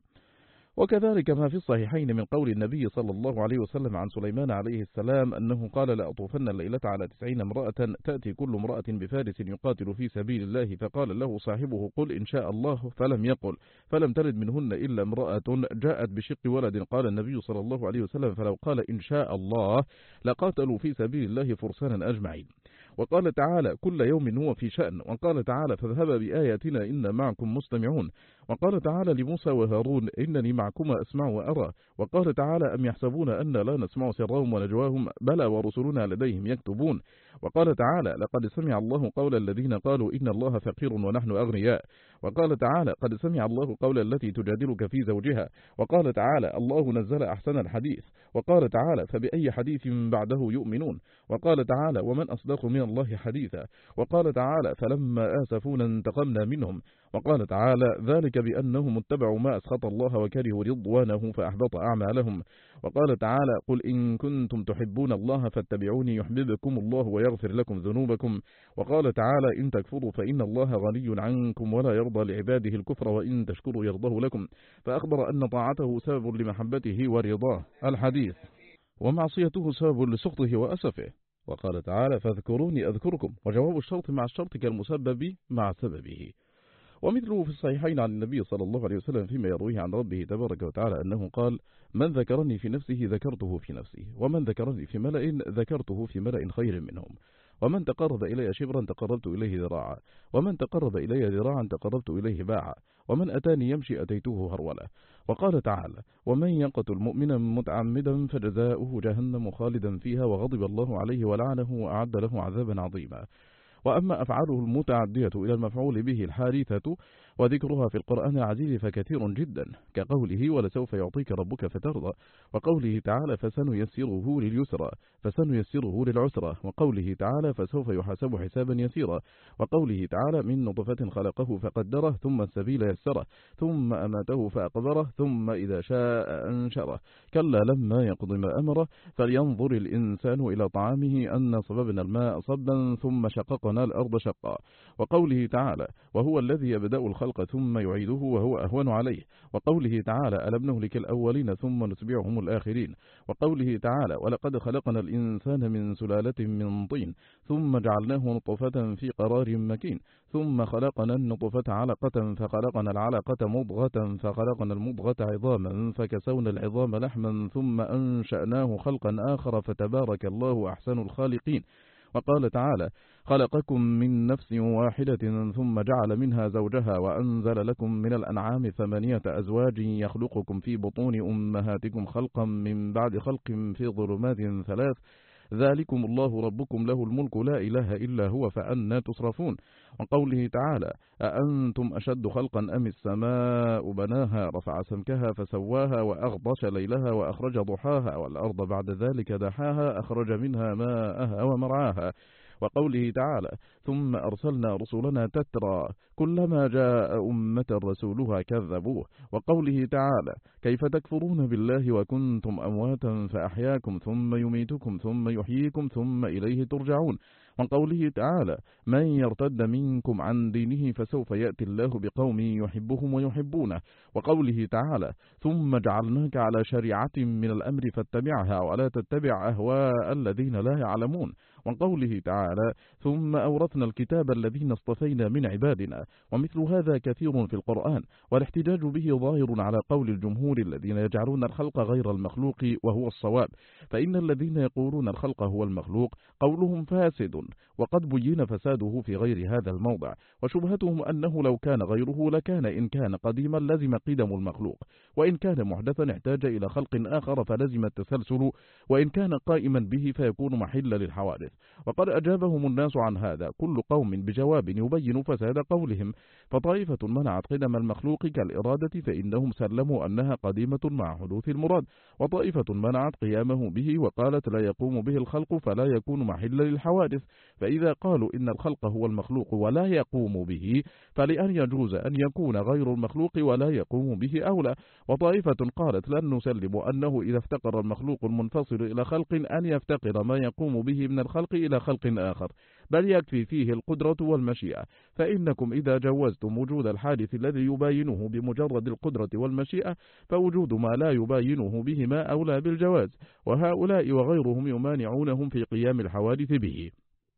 وكذلك ما في الصحيحين من قول النبي صلى الله عليه وسلم عن سليمان عليه السلام أنه قال: لأطوفن الليلة على 90 امرأة تأتي كل امرأة بفارس يقاتل في سبيل الله. فقال له صاحبه: قل إن شاء الله، فلم يقل، فلم تلد منهن إلا امرأة جاءت بشق ولد. قال النبي صلى الله عليه وسلم: فلو قال إن شاء الله لقاتلوا في سبيل الله فرسانا أجمعين. وقال تعالى: كل يوم هو في شأن. وقال تعالى: فاذهبا بآياتنا إن معكم مستمعون. وقال تعالى لموسى وهارون: إنني معكما أسمع وأرى. وقال تعالى: أم يحسبون أن لا نسمع سرهم ونجواهم؟ بلى ورسلنا لديهم يكتبون. وقال تعالى: لقد سمع الله قول الذين قالوا إن الله فقير ونحن أغنياء. وقال تعالى: قد سمع الله قول التي تجادلك في زوجها. وقال تعالى: الله نزل أحسن الحديث. وقال تعالى: فبأي حديث بعده يؤمنون. وقال تعالى: ومن أصدق من الله حديثا. وقال تعالى: فلما آسفونا انتقمنا منهم. وقال تعالى: ذلك بأنهم اتبعوا ما أسخط الله وكرهوا رضوانه فأحبط أعمالهم. وقال تعالى: قل إن كنتم تحبون الله فاتبعوني يحببكم الله ويغفر لكم ذنوبكم. وقال تعالى: إن تكفروا فإن الله غني عنكم ولا يرضى لعباده الكفر وإن تشكروا يرضه لكم. فأخبر أن طاعته سبب لمحبته ورضاه الحديث، ومعصيته سبب لسخطه وأسفه. وقال تعالى: فاذكروني أذكركم. وجواب الشرط مع الشرط كالمسبب مع سببه. ومثله في الصحيحين عن النبي صلى الله عليه وسلم فيما يرويه عن ربه تبارك وتعالى أنه قال: من ذكرني في نفسه ذكرته في نفسي، ومن ذكرني في ملأ ذكرته في ملأ خير منهم، ومن تقرب إلي شبرا تقربت إليه ذراعا، ومن تقرب إلي ذراعا تقربت إليه باعا، ومن أتاني يمشي أتيته هرولا. وقال تعالى: ومن يقتل مؤمنا متعمدا فجزاؤه جهنم خالدا فيها وغضب الله عليه ولعنه وأعد له عذابا عظيما. وأما أفعاله المتعدية إلى المفعول به الحادثة وذكرها في القرآن العزيز فكثير جدا، كقوله: ولسوف يعطيك ربك فترضى. وقوله تعالى: فسنيسره لليسرى، فسنيسره للعسرى. وقوله تعالى: فسوف يحاسب حسابا يسيرا. وقوله تعالى: من نطفة خلقه فقدره ثم السبيل يسره ثم أماته فأقبره ثم إذا شاء أنشره. كلا لما يقض ما أمره فلينظر الإنسان إلى طعامه أن صببنا الماء صبا ثم شققنا الأرض شقا. وقوله تعالى: وهو الذي يبدأ الخلق ثم يعيده وهو أهون عليه. وقوله تعالى: ألم نهلك الأولين ثم نتبعهم الآخرين. وقوله تعالى: ولقد خلقنا الإنسان من سلالة من طين ثم جعلناه نطفة في قرار مكين ثم خلقنا النطفة علقة فخلقنا العلقة مضغة فخلقنا المضغة عظاما فكسونا العظام لحما ثم أنشأناه خلقا آخر فتبارك الله أحسن الخالقين. وقال تعالى: خلقكم من نفس واحدة ثم جعل منها زوجها وأنزل لكم من الأنعام 8 أزواج يخلقكم في بطون أمهاتكم خلقا من بعد خلق في ظلمات 3 ذلكم الله ربكم له الملك لا إله إلا هو فأنى تصرفون. وقوله تعالى: أأنتم أشد خلقا أم السماء بناها رفع سمكها فسواها وأغطش ليلها وأخرج ضحاها والأرض بعد ذلك دحاها أخرج منها ماءها ومرعاها. وقوله تعالى: ثم أرسلنا رسلنا تترى كلما جاء أمة رسولها كذبوه. وقوله تعالى: كيف تكفرون بالله وكنتم أمواتا فأحياكم ثم يميتكم ثم يحييكم ثم إليه ترجعون. وقوله تعالى: من يرتد منكم عن دينه فسوف يأتي الله بقوم يحبهم ويحبونه. وقوله تعالى: ثم جعلناك على شريعة من الأمر فاتبعها ولا تتبع أهواء الذين لا يعلمون. وقوله تعالى: ثم أورثنا الكتاب الذين اصطفينا من عبادنا. ومثل هذا كثير في القرآن، والاحتجاج به ظاهر على قول الجمهور الذين يجعلون الخلق غير المخلوق وهو الصواب، فإن الذين يقولون الخلق هو المخلوق قولهم فاسد، وقد بين فساده في غير هذا الموضع. وشبهتهم أنه لو كان غيره لكان إن كان قديما لزم قدم المخلوق، وإن كان محدثا احتاج إلى خلق آخر فلزم التسلسل، وإن كان قائما به فيكون محلا للحوادث. وقد أجابهم الناس عن هذا كل قوم بجواب يبين فساد قولهم. فطائفة منعت قدم المخلوق كالإرادة فإنهم سلموا أنها قديمة مع حدوث المراد، وطائفة منعت قيامه به وقالت لا يقوم به الخلق فلا يكون محلا للحوادث. فإذا قالوا إن الخلق هو المخلوق ولا يقوم به فلأن يجوز أن يكون غير المخلوق ولا يقوم به أولى. وطائفة قالت لن نسلم أنه إذا افتقر المخلوق المنفصل إلى خلق أن يفتقر ما يقوم به من الخلق إلى خلق آخر، بل يكفي فيه القدرة والمشيئة. فإنكم إذا جوزتم وجود الحادث الذي يباينه بمجرد القدرة والمشيئة فوجود ما لا يباينه بهما أولى بالجواز، وهؤلاء وغيرهم يمانعونهم في قيام الحوادث به.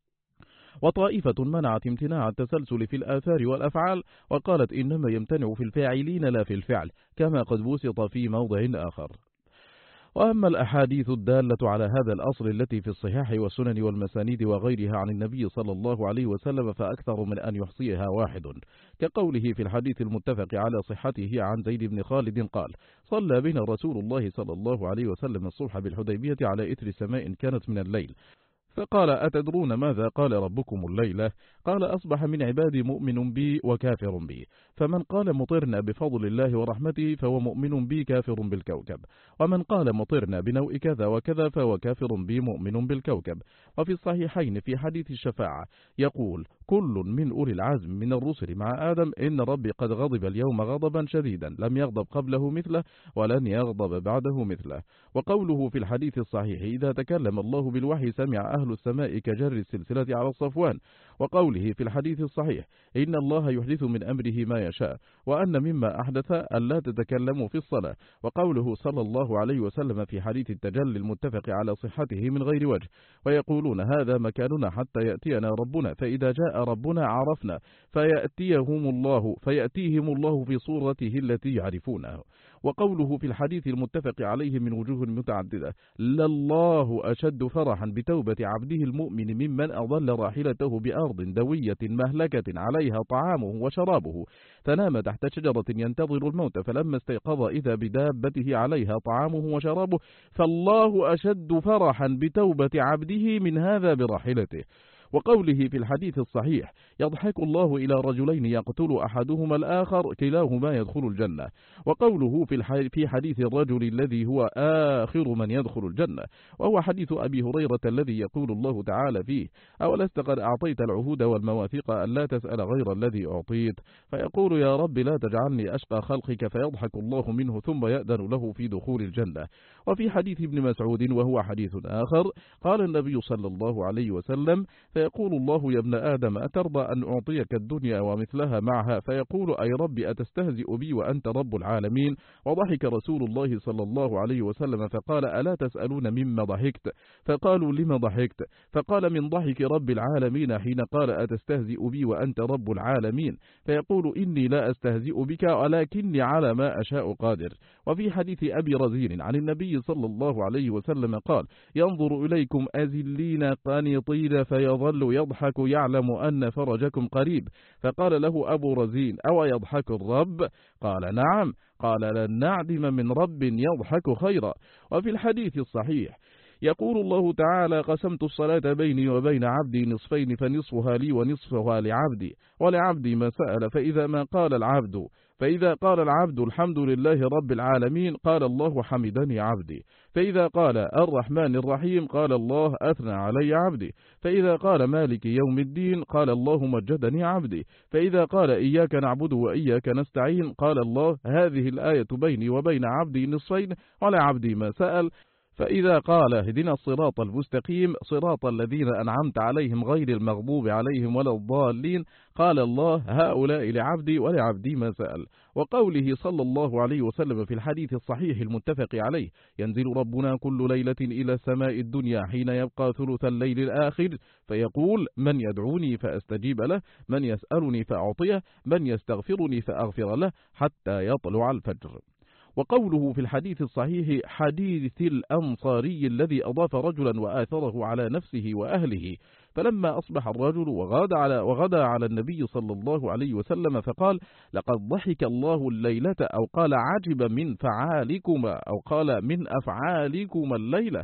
وطائفة منعت امتناع التسلسل في الآثار والأفعال وقالت إنما يمتنع في الفاعلين لا في الفعل، كما قد بسط في موضع آخر. وأما الأحاديث الدالة على هذا الأصل التي في الصحاح والسنن والمسانيد وغيرها عن النبي صلى الله عليه وسلم فأكثر من أن يحصيها واحد، كقوله في الحديث المتفق على صحته عن زيد بن خالد قال: صلى بنا رسول الله صلى الله عليه وسلم الصبح بالحديبية على إثر سماء كانت من الليل، فقال: أتدرون ماذا قال ربكم الليلة؟ قال: أصبح من عبادي مؤمن بي وكافر بي، فمن قال مطرنا بفضل الله ورحمته فهو مؤمن بي كافر بالكوكب، ومن قال مطرنا بنوء كذا وكذا فهو كافر بي مؤمن بالكوكب. وفي الصحيحين في حديث الشفاعة يقول: كل من أولي العزم من الرسل مع آدم إن ربي قد غضب اليوم غضبا شديدا لم يغضب قبله مثله ولن يغضب بعده مثله. وقوله في الحديث الصحيح: إذا تكلم الله بالوحي سمع أهل السماء كجر السلسلة على الصفوان. وقوله في الحديث الصحيح: إن الله يحدث من أمره ما يشاء، وأن مما أحدث ألا تتكلموا في الصلاة. وقوله صلى الله عليه وسلم في حديث التجلي المتفق على صحته من غير وجه: ويقولون هذا مكاننا حتى يأتينا ربنا، فإذا جاء ربنا عرفنا، فيأتيهم الله في صورته التي يعرفونه. وقوله في الحديث المتفق عليه من وجوه متعددة: لله أشد فرحا بتوبة عبده المؤمن ممن أضل راحلته بأرض دوية مهلكة عليها طعامه وشرابه، فنام تحت شجرة ينتظر الموت، فلما استيقظ إذا بدابته عليها طعامه وشرابه، فالله أشد فرحا بتوبة عبده من هذا براحلته. وقوله في الحديث الصحيح: يضحك الله إلى رجلين يقتل أحدهما الآخر كلاهما يدخل الجنة. وقوله في حديث الرجل الذي هو آخر من يدخل الجنة، وهو حديث أبي هريرة الذي يقول الله تعالى فيه: أولست قد أعطيت العهود والمواثيق ألا تسأل غير الذي أعطيت؟ فيقول: يا رب لا تجعلني أشقى خلقك، فيضحك الله منه ثم يأذن له في دخول الجنة. وفي حديث ابن مسعود وهو حديث آخر قال النبي صلى الله عليه وسلم: فيقول الله: يا ابن آدم أترضى أن أعطيك الدنيا ومثلها معها؟ فيقول: أي رب أتستهزئ بي وأنت رب العالمين؟ وضحك رسول الله صلى الله عليه وسلم فقال: ألا تسألون مما ضحكت؟ فقالوا: لما ضحكت؟ فقال: من ضحك رب العالمين حين قال: أتستهزئ بي وأنت رب العالمين؟ فيقول: إني لا أستهزئ بك ولكني على ما أشاء قادر. وفي حديث أبي رزين عن النبي صلى الله عليه وسلم قال: ينظر إليكم أذلين قانطين فيظل يضحك يعلم أن فرجكم قريب. فقال له أبو رزين: أو يضحك الرب؟ قال: نعم. قال: لن نعدم من رب يضحك خيرا. وفي الحديث الصحيح يقول الله تعالى: قسمت الصلاة بيني وبين عبدي نصفين فنصفها لي ونصفها لعبدي ولعبدي ما سأل. فإذا قال العبد الحمد لله رب العالمين قال الله: حمدني عبدي. فإذا قال الرحمن الرحيم قال الله: أثنى علي عبدي. فإذا قال مالك يوم الدين قال الله: مجدني عبدي. فإذا قال إياك نعبد وإياك نستعين قال الله: هذه الآية بيني وبين عبدي نصفين ولعبدي ما سأل. فإذا قال اهدنا الصراط المستقيم صراط الذين أنعمت عليهم غير المغضوب عليهم ولا الضالين قال الله: هؤلاء لعبدي ولعبدي ما سأل. وقوله صلى الله عليه وسلم في الحديث الصحيح المتفق عليه: ينزل ربنا كل ليلة إلى السماء الدنيا حين يبقى ثلث الليل الآخر فيقول: من يدعوني فأستجيب له، من يسألني فأعطيه، من يستغفرني فأغفر له، حتى يطلع الفجر. وقوله في الحديث الصحيح حديث الأنصاري الذي أضاف رجلا وآثره على نفسه وأهله، فلما أصبح الرجل وغدا على النبي صلى الله عليه وسلم فقال: لقد ضحك الله الليلة، أو قال: عجب من فعالكما، أو قال: من أفعالكما الليلة.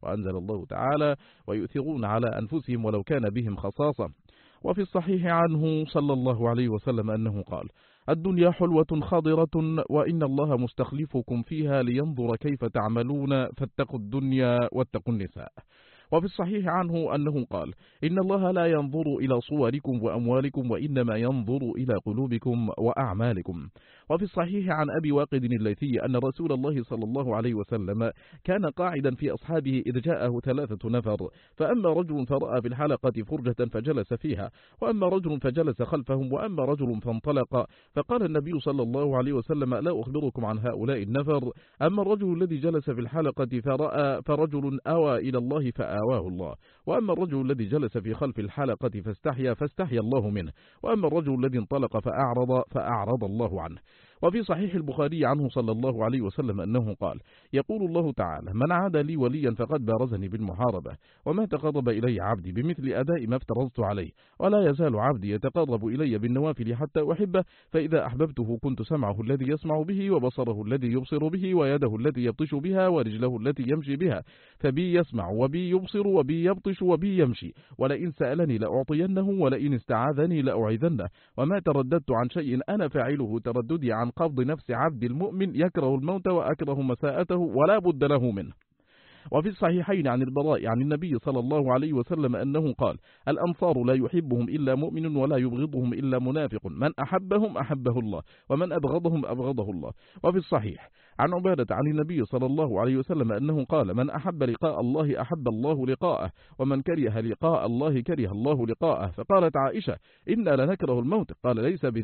وأنزل الله تعالى ويؤثرون على أنفسهم ولو كان بهم خصاصة. وفي الصحيح عنه صلى الله عليه وسلم أنه قال: الدنيا حلوة خضرة وإن الله مستخلفكم فيها لينظر كيف تعملون فاتقوا الدنيا واتقوا النساء. وفي الصحيح عنه أنه قال: إن الله لا ينظر إلى صوركم وأموالكم وإنما ينظر إلى قلوبكم وأعمالكم. وفي الصحيح عن أبي واقد الليثي أن رسول الله صلى الله عليه وسلم كان قاعدا في أصحابه إذ جاءه 3 نفر، فأما رجل فرأى في الحلقة فرجة فجلس فيها، وأما رجل فجلس خلفهم، وأما رجل فانطلق. فقال النبي صلى الله عليه وسلم: لا أخبركم عن هؤلاء النفر. أما الرجل الذي جلس في الحلقة فرأى فرجل أوى إلى الله فآواه الله، وأما الرجل الذي جلس في خلف الحلقة فاستحيا الله منه، وأما الرجل الذي انطلق فأعرض الله عنه. وفي صحيح البخاري عنه صلى الله عليه وسلم أنه قال: يقول الله تعالى: من عاد لي وليا فقد بارزني بالمحاربة، وما تقرب إلي عبدي بمثل أداء ما افترضت عليه، ولا يزال عبدي يتقرب إلي بالنوافل حتى أحبه، فإذا أحببته كنت سمعه الذي يسمع به، وبصره الذي يبصر به، ويده التي يبطش بها، ورجله التي يمشي بها، فبي يسمع وبي يبصر وبي يبطش وبي يمشي، ولئن سألني لأعطينه، ولئن استعاذني لأعيذنه، وما ترددت عن شيء أنا فاعله ترددي عن قبض نفس عبد المؤمن يكره الموت وأكره مساءته ولا بد له منه. وفي الصحيحين عن البراء عن النبي صلى الله عليه وسلم أنه قال: الأنصار لا يحبهم إلا مؤمن ولا يبغضهم إلا منافق، من أحبهم أحبه الله، ومن أبغضهم أبغضه الله. وفي الصحيح عن عبادة عن النبي صلى الله عليه وسلم أنه قال: من أحب لقاء الله أحب الله لقاءه، ومن كره لقاء الله كره الله لقاءه. فقالت عائشة: إنا لنكره الموت. قال: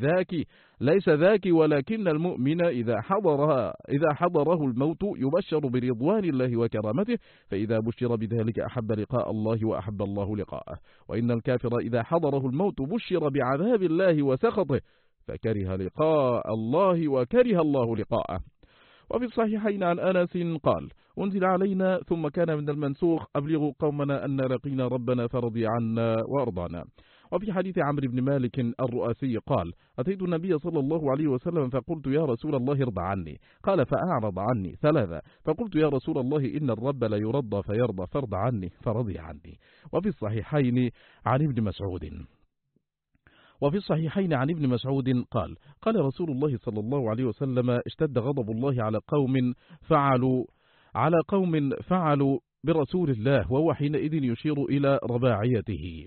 ليس ذاك ولكن المؤمن إذا حضره الموت يبشر برضوان الله وكرامته، فإذا بشر بذلك أحب لقاء الله وأحب الله لقاءه، وإن الكافر إذا حضره الموت بشر بعذاب الله وسخطه، فكره لقاء الله وكره الله لقاءه. وفي الصحيحين عن أنس قال: أنزل علينا ثم كان من المنسوخ: أبلغوا قومنا أن لقينا ربنا فرضي عنا وأرضانا. وفي حديث عمرو بن مالك الرؤاسي قال: أتيت النبي صلى الله عليه وسلم فقلت: يا رسول الله ارضى عني. قال: فأعرض عني 3. فقلت: يا رسول الله إن الرب لا يرضى فيرضى، فارض عني، فرضي عني. وفي الصحيحين عن ابن مسعود قال: قال رسول الله صلى الله عليه وسلم: اشتد غضب الله على قوم فعلوا برسول الله، وهو حينئذ يشير إلى رباعيته.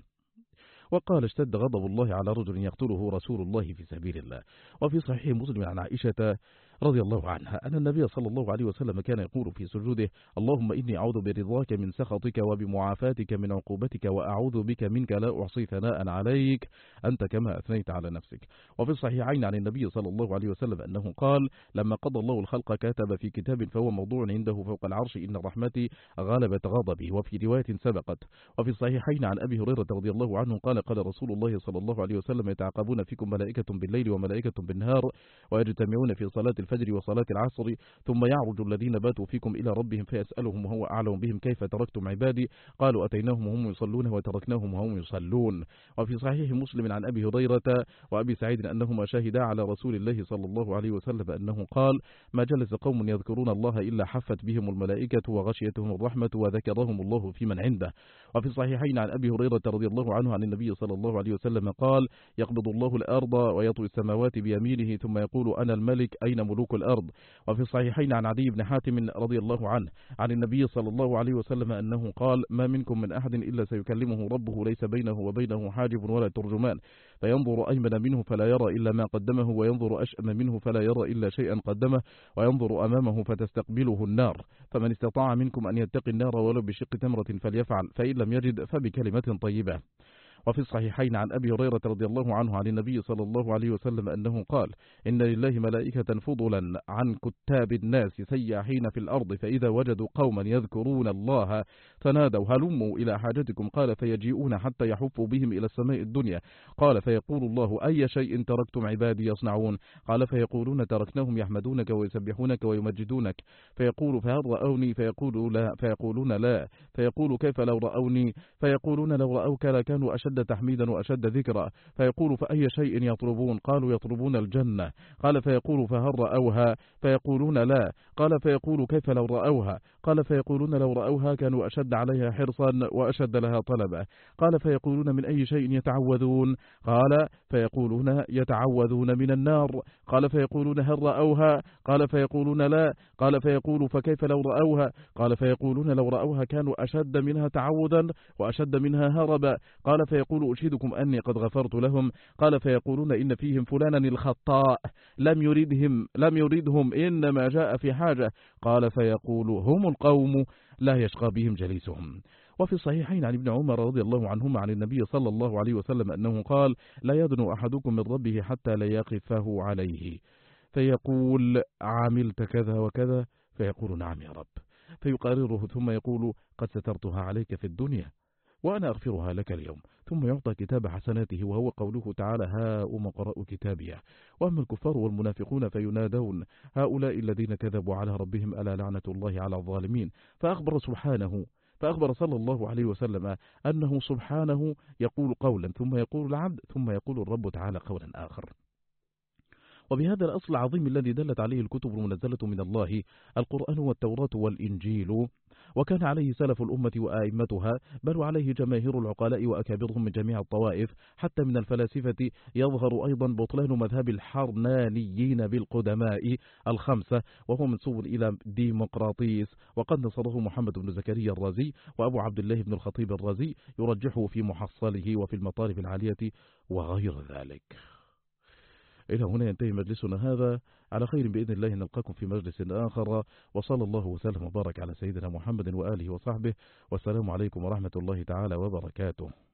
وقال: اشتد غضب الله على رجل يقتله رسول الله في سبيل الله. وفي صحيح مسلم عن عائشة رضي الله عنها أن النبي صلى الله عليه وسلم كان يقول في سجوده: اللهم إني أعوذ برضاك من سخطك وبمعافاتك من عقوبتك، وأعوذ بك منك لا أحصي ثناء عليك أنت كما أثنيت على نفسك. وفي الصحيحين عن النبي صلى الله عليه وسلم أنه قال: لما قضى الله الخلق كتب في كتاب فهو موضوع عنده فوق العرش: إن رحمتي غلبت غضبي. وفي رواية سبقت. وفي الصحيحين عن أبي هريرة رضي الله عنه قال: قال رسول الله صلى الله عليه وسلم: يتعاقبون فيكم ملائكة بالليل وملائكة بالنهار، ويجتمعون في صلاة الفجر وصلاة العصر، ثم يعرج الذين باتوا فيكم إلى ربهم فيسألهم وهو أعلم بهم: كيف تركتم عبادي؟ قالوا: أتيناهم وهم يصلون وتركناهم وهم يصلون. وفي صحيح مسلم عن أبي هريرة وأبي سعيد أنهما شاهدا على رسول الله صلى الله عليه وسلم أنه قال: ما جلس قوم يذكرون الله إلا حفت بهم الملائكة وغشيتهم الرحمة وذكرهم الله في من عنده. وفي الصحيحين عن أبي هريرة رضي الله عنه عن النبي صلى الله عليه وسلم قال: يقبض الله الأرض ويطوي السماوات بيمينه ثم يقول: أنا الملك أين ملوك الأرض. وفي الصحيحين عن عدي بن حاتم رضي الله عنه عن النبي صلى الله عليه وسلم أنه قال: ما منكم من أحد إلا سيكلمه ربه ليس بينه وبينه حاجب ولا ترجمان، فينظر أيمن منه فلا يرى إلا ما قدمه، وينظر أشأم منه فلا يرى إلا شيئا قدمه، وينظر أمامه فتستقبله النار، فمن استطاع منكم أن يتقي النار ولو بشق تمرة فليفعل، فإن لم يجد فبكلمة طيبة. وفي الصحيحين عن أبي هريرة رضي الله عنه عن النبي صلى الله عليه وسلم أنه قال: إن لله ملائكة فضلا عن كتاب الناس سياحين في الأرض، فإذا وجدوا قوما يذكرون الله تنادوا هلموا إلى حاجتكم، قال: فيجيئون حتى يحفوا بهم إلى السماء الدنيا، قال: فيقول الله: أي شيء تركتم عبادي يصنعون؟ قال: فيقولون: تركناهم يحمدونك ويسبحونك ويمجدونك. فيقول: فهل رأوني؟ فيقولون لا. فيقول: كيف لو رأوني؟ فيقولون: لو رأوك لكانوا أشد أشد تحميدا وأشد ذكرا، فيقول: فأي شيء يطلبون؟ قالوا: يطلبون الجنة. قال: فيقول: فهل رأوها؟ فيقولون: لا. قال: فيقول: كيف لو رأوها؟ قال: فيقولون: لو رأوها كانوا أشد عليها حرصا وأشد لها طلبا. قال: فيقولون: من أي شيء يتعوذون؟ قال: فيقولون: يتعوذون من النار. قال: فيقولون: هل رأوها؟ قال: فيقولون: لا. قال: فيقول: فكيف لو رأوها؟ قال: فيقولون: لو رأوها كانوا أشد منها تعوذا وأشد منها هربا. قال: فيقول: أشهدكم أني قد غفرت لهم. قال: فيقولون: إن فيهم فلانا الخطاء لم يردهم إنما جاء في حاجة. قال: فيقول: هم القوم لا يشقى بهم جليسهم. وفي الصحيحين عن ابن عمر رضي الله عنهما عن النبي صلى الله عليه وسلم أنه قال: لا يدنو أحدكم من ربه حتى لا يقفه عليه، فيقول: عملت كذا وكذا؟ فيقول: نعم يا رب. فيقرره ثم يقول: قد سترتها عليك في الدنيا وأنا أغفرها لك اليوم. ثم يعطى كتاب حسناته، وهو قوله تعالى: هاؤم اقرءوا كتابيه. وأما الكفار والمنافقون فينادون: هؤلاء الذين كذبوا على ربهم ألا لعنة الله على الظالمين. فأخبر صلى الله عليه وسلم أنه سبحانه يقول قولا ثم يقول العبد ثم يقول الرب تعالى قولا آخر. وبهذا الأصل العظيم الذي دلت عليه الكتب المنزلة من الله، القرآن والتوراة والإنجيل، وكان عليه سلف الأمة وآئمتها، بل عليه جماهير العقلاء وأكابرهم من جميع الطوائف، حتى من الفلاسفة، يظهر أيضا بطلان مذهب الحرنانيين بالقدماء الخمسة، وهو منسوب إلى ديمقراطيس، وقد نصره محمد بن زكريا الرازي وأبو عبد الله بن الخطيب الرازي يرجحه في محصله وفي المطالب العالية وغير ذلك. إلى هنا ينتهي مجلسنا هذا، على خير بإذن الله نلقاكم في مجلس آخر، وصلى الله وسلم وبارك على سيدنا محمد وآله وصحبه، والسلام عليكم ورحمة الله تعالى وبركاته.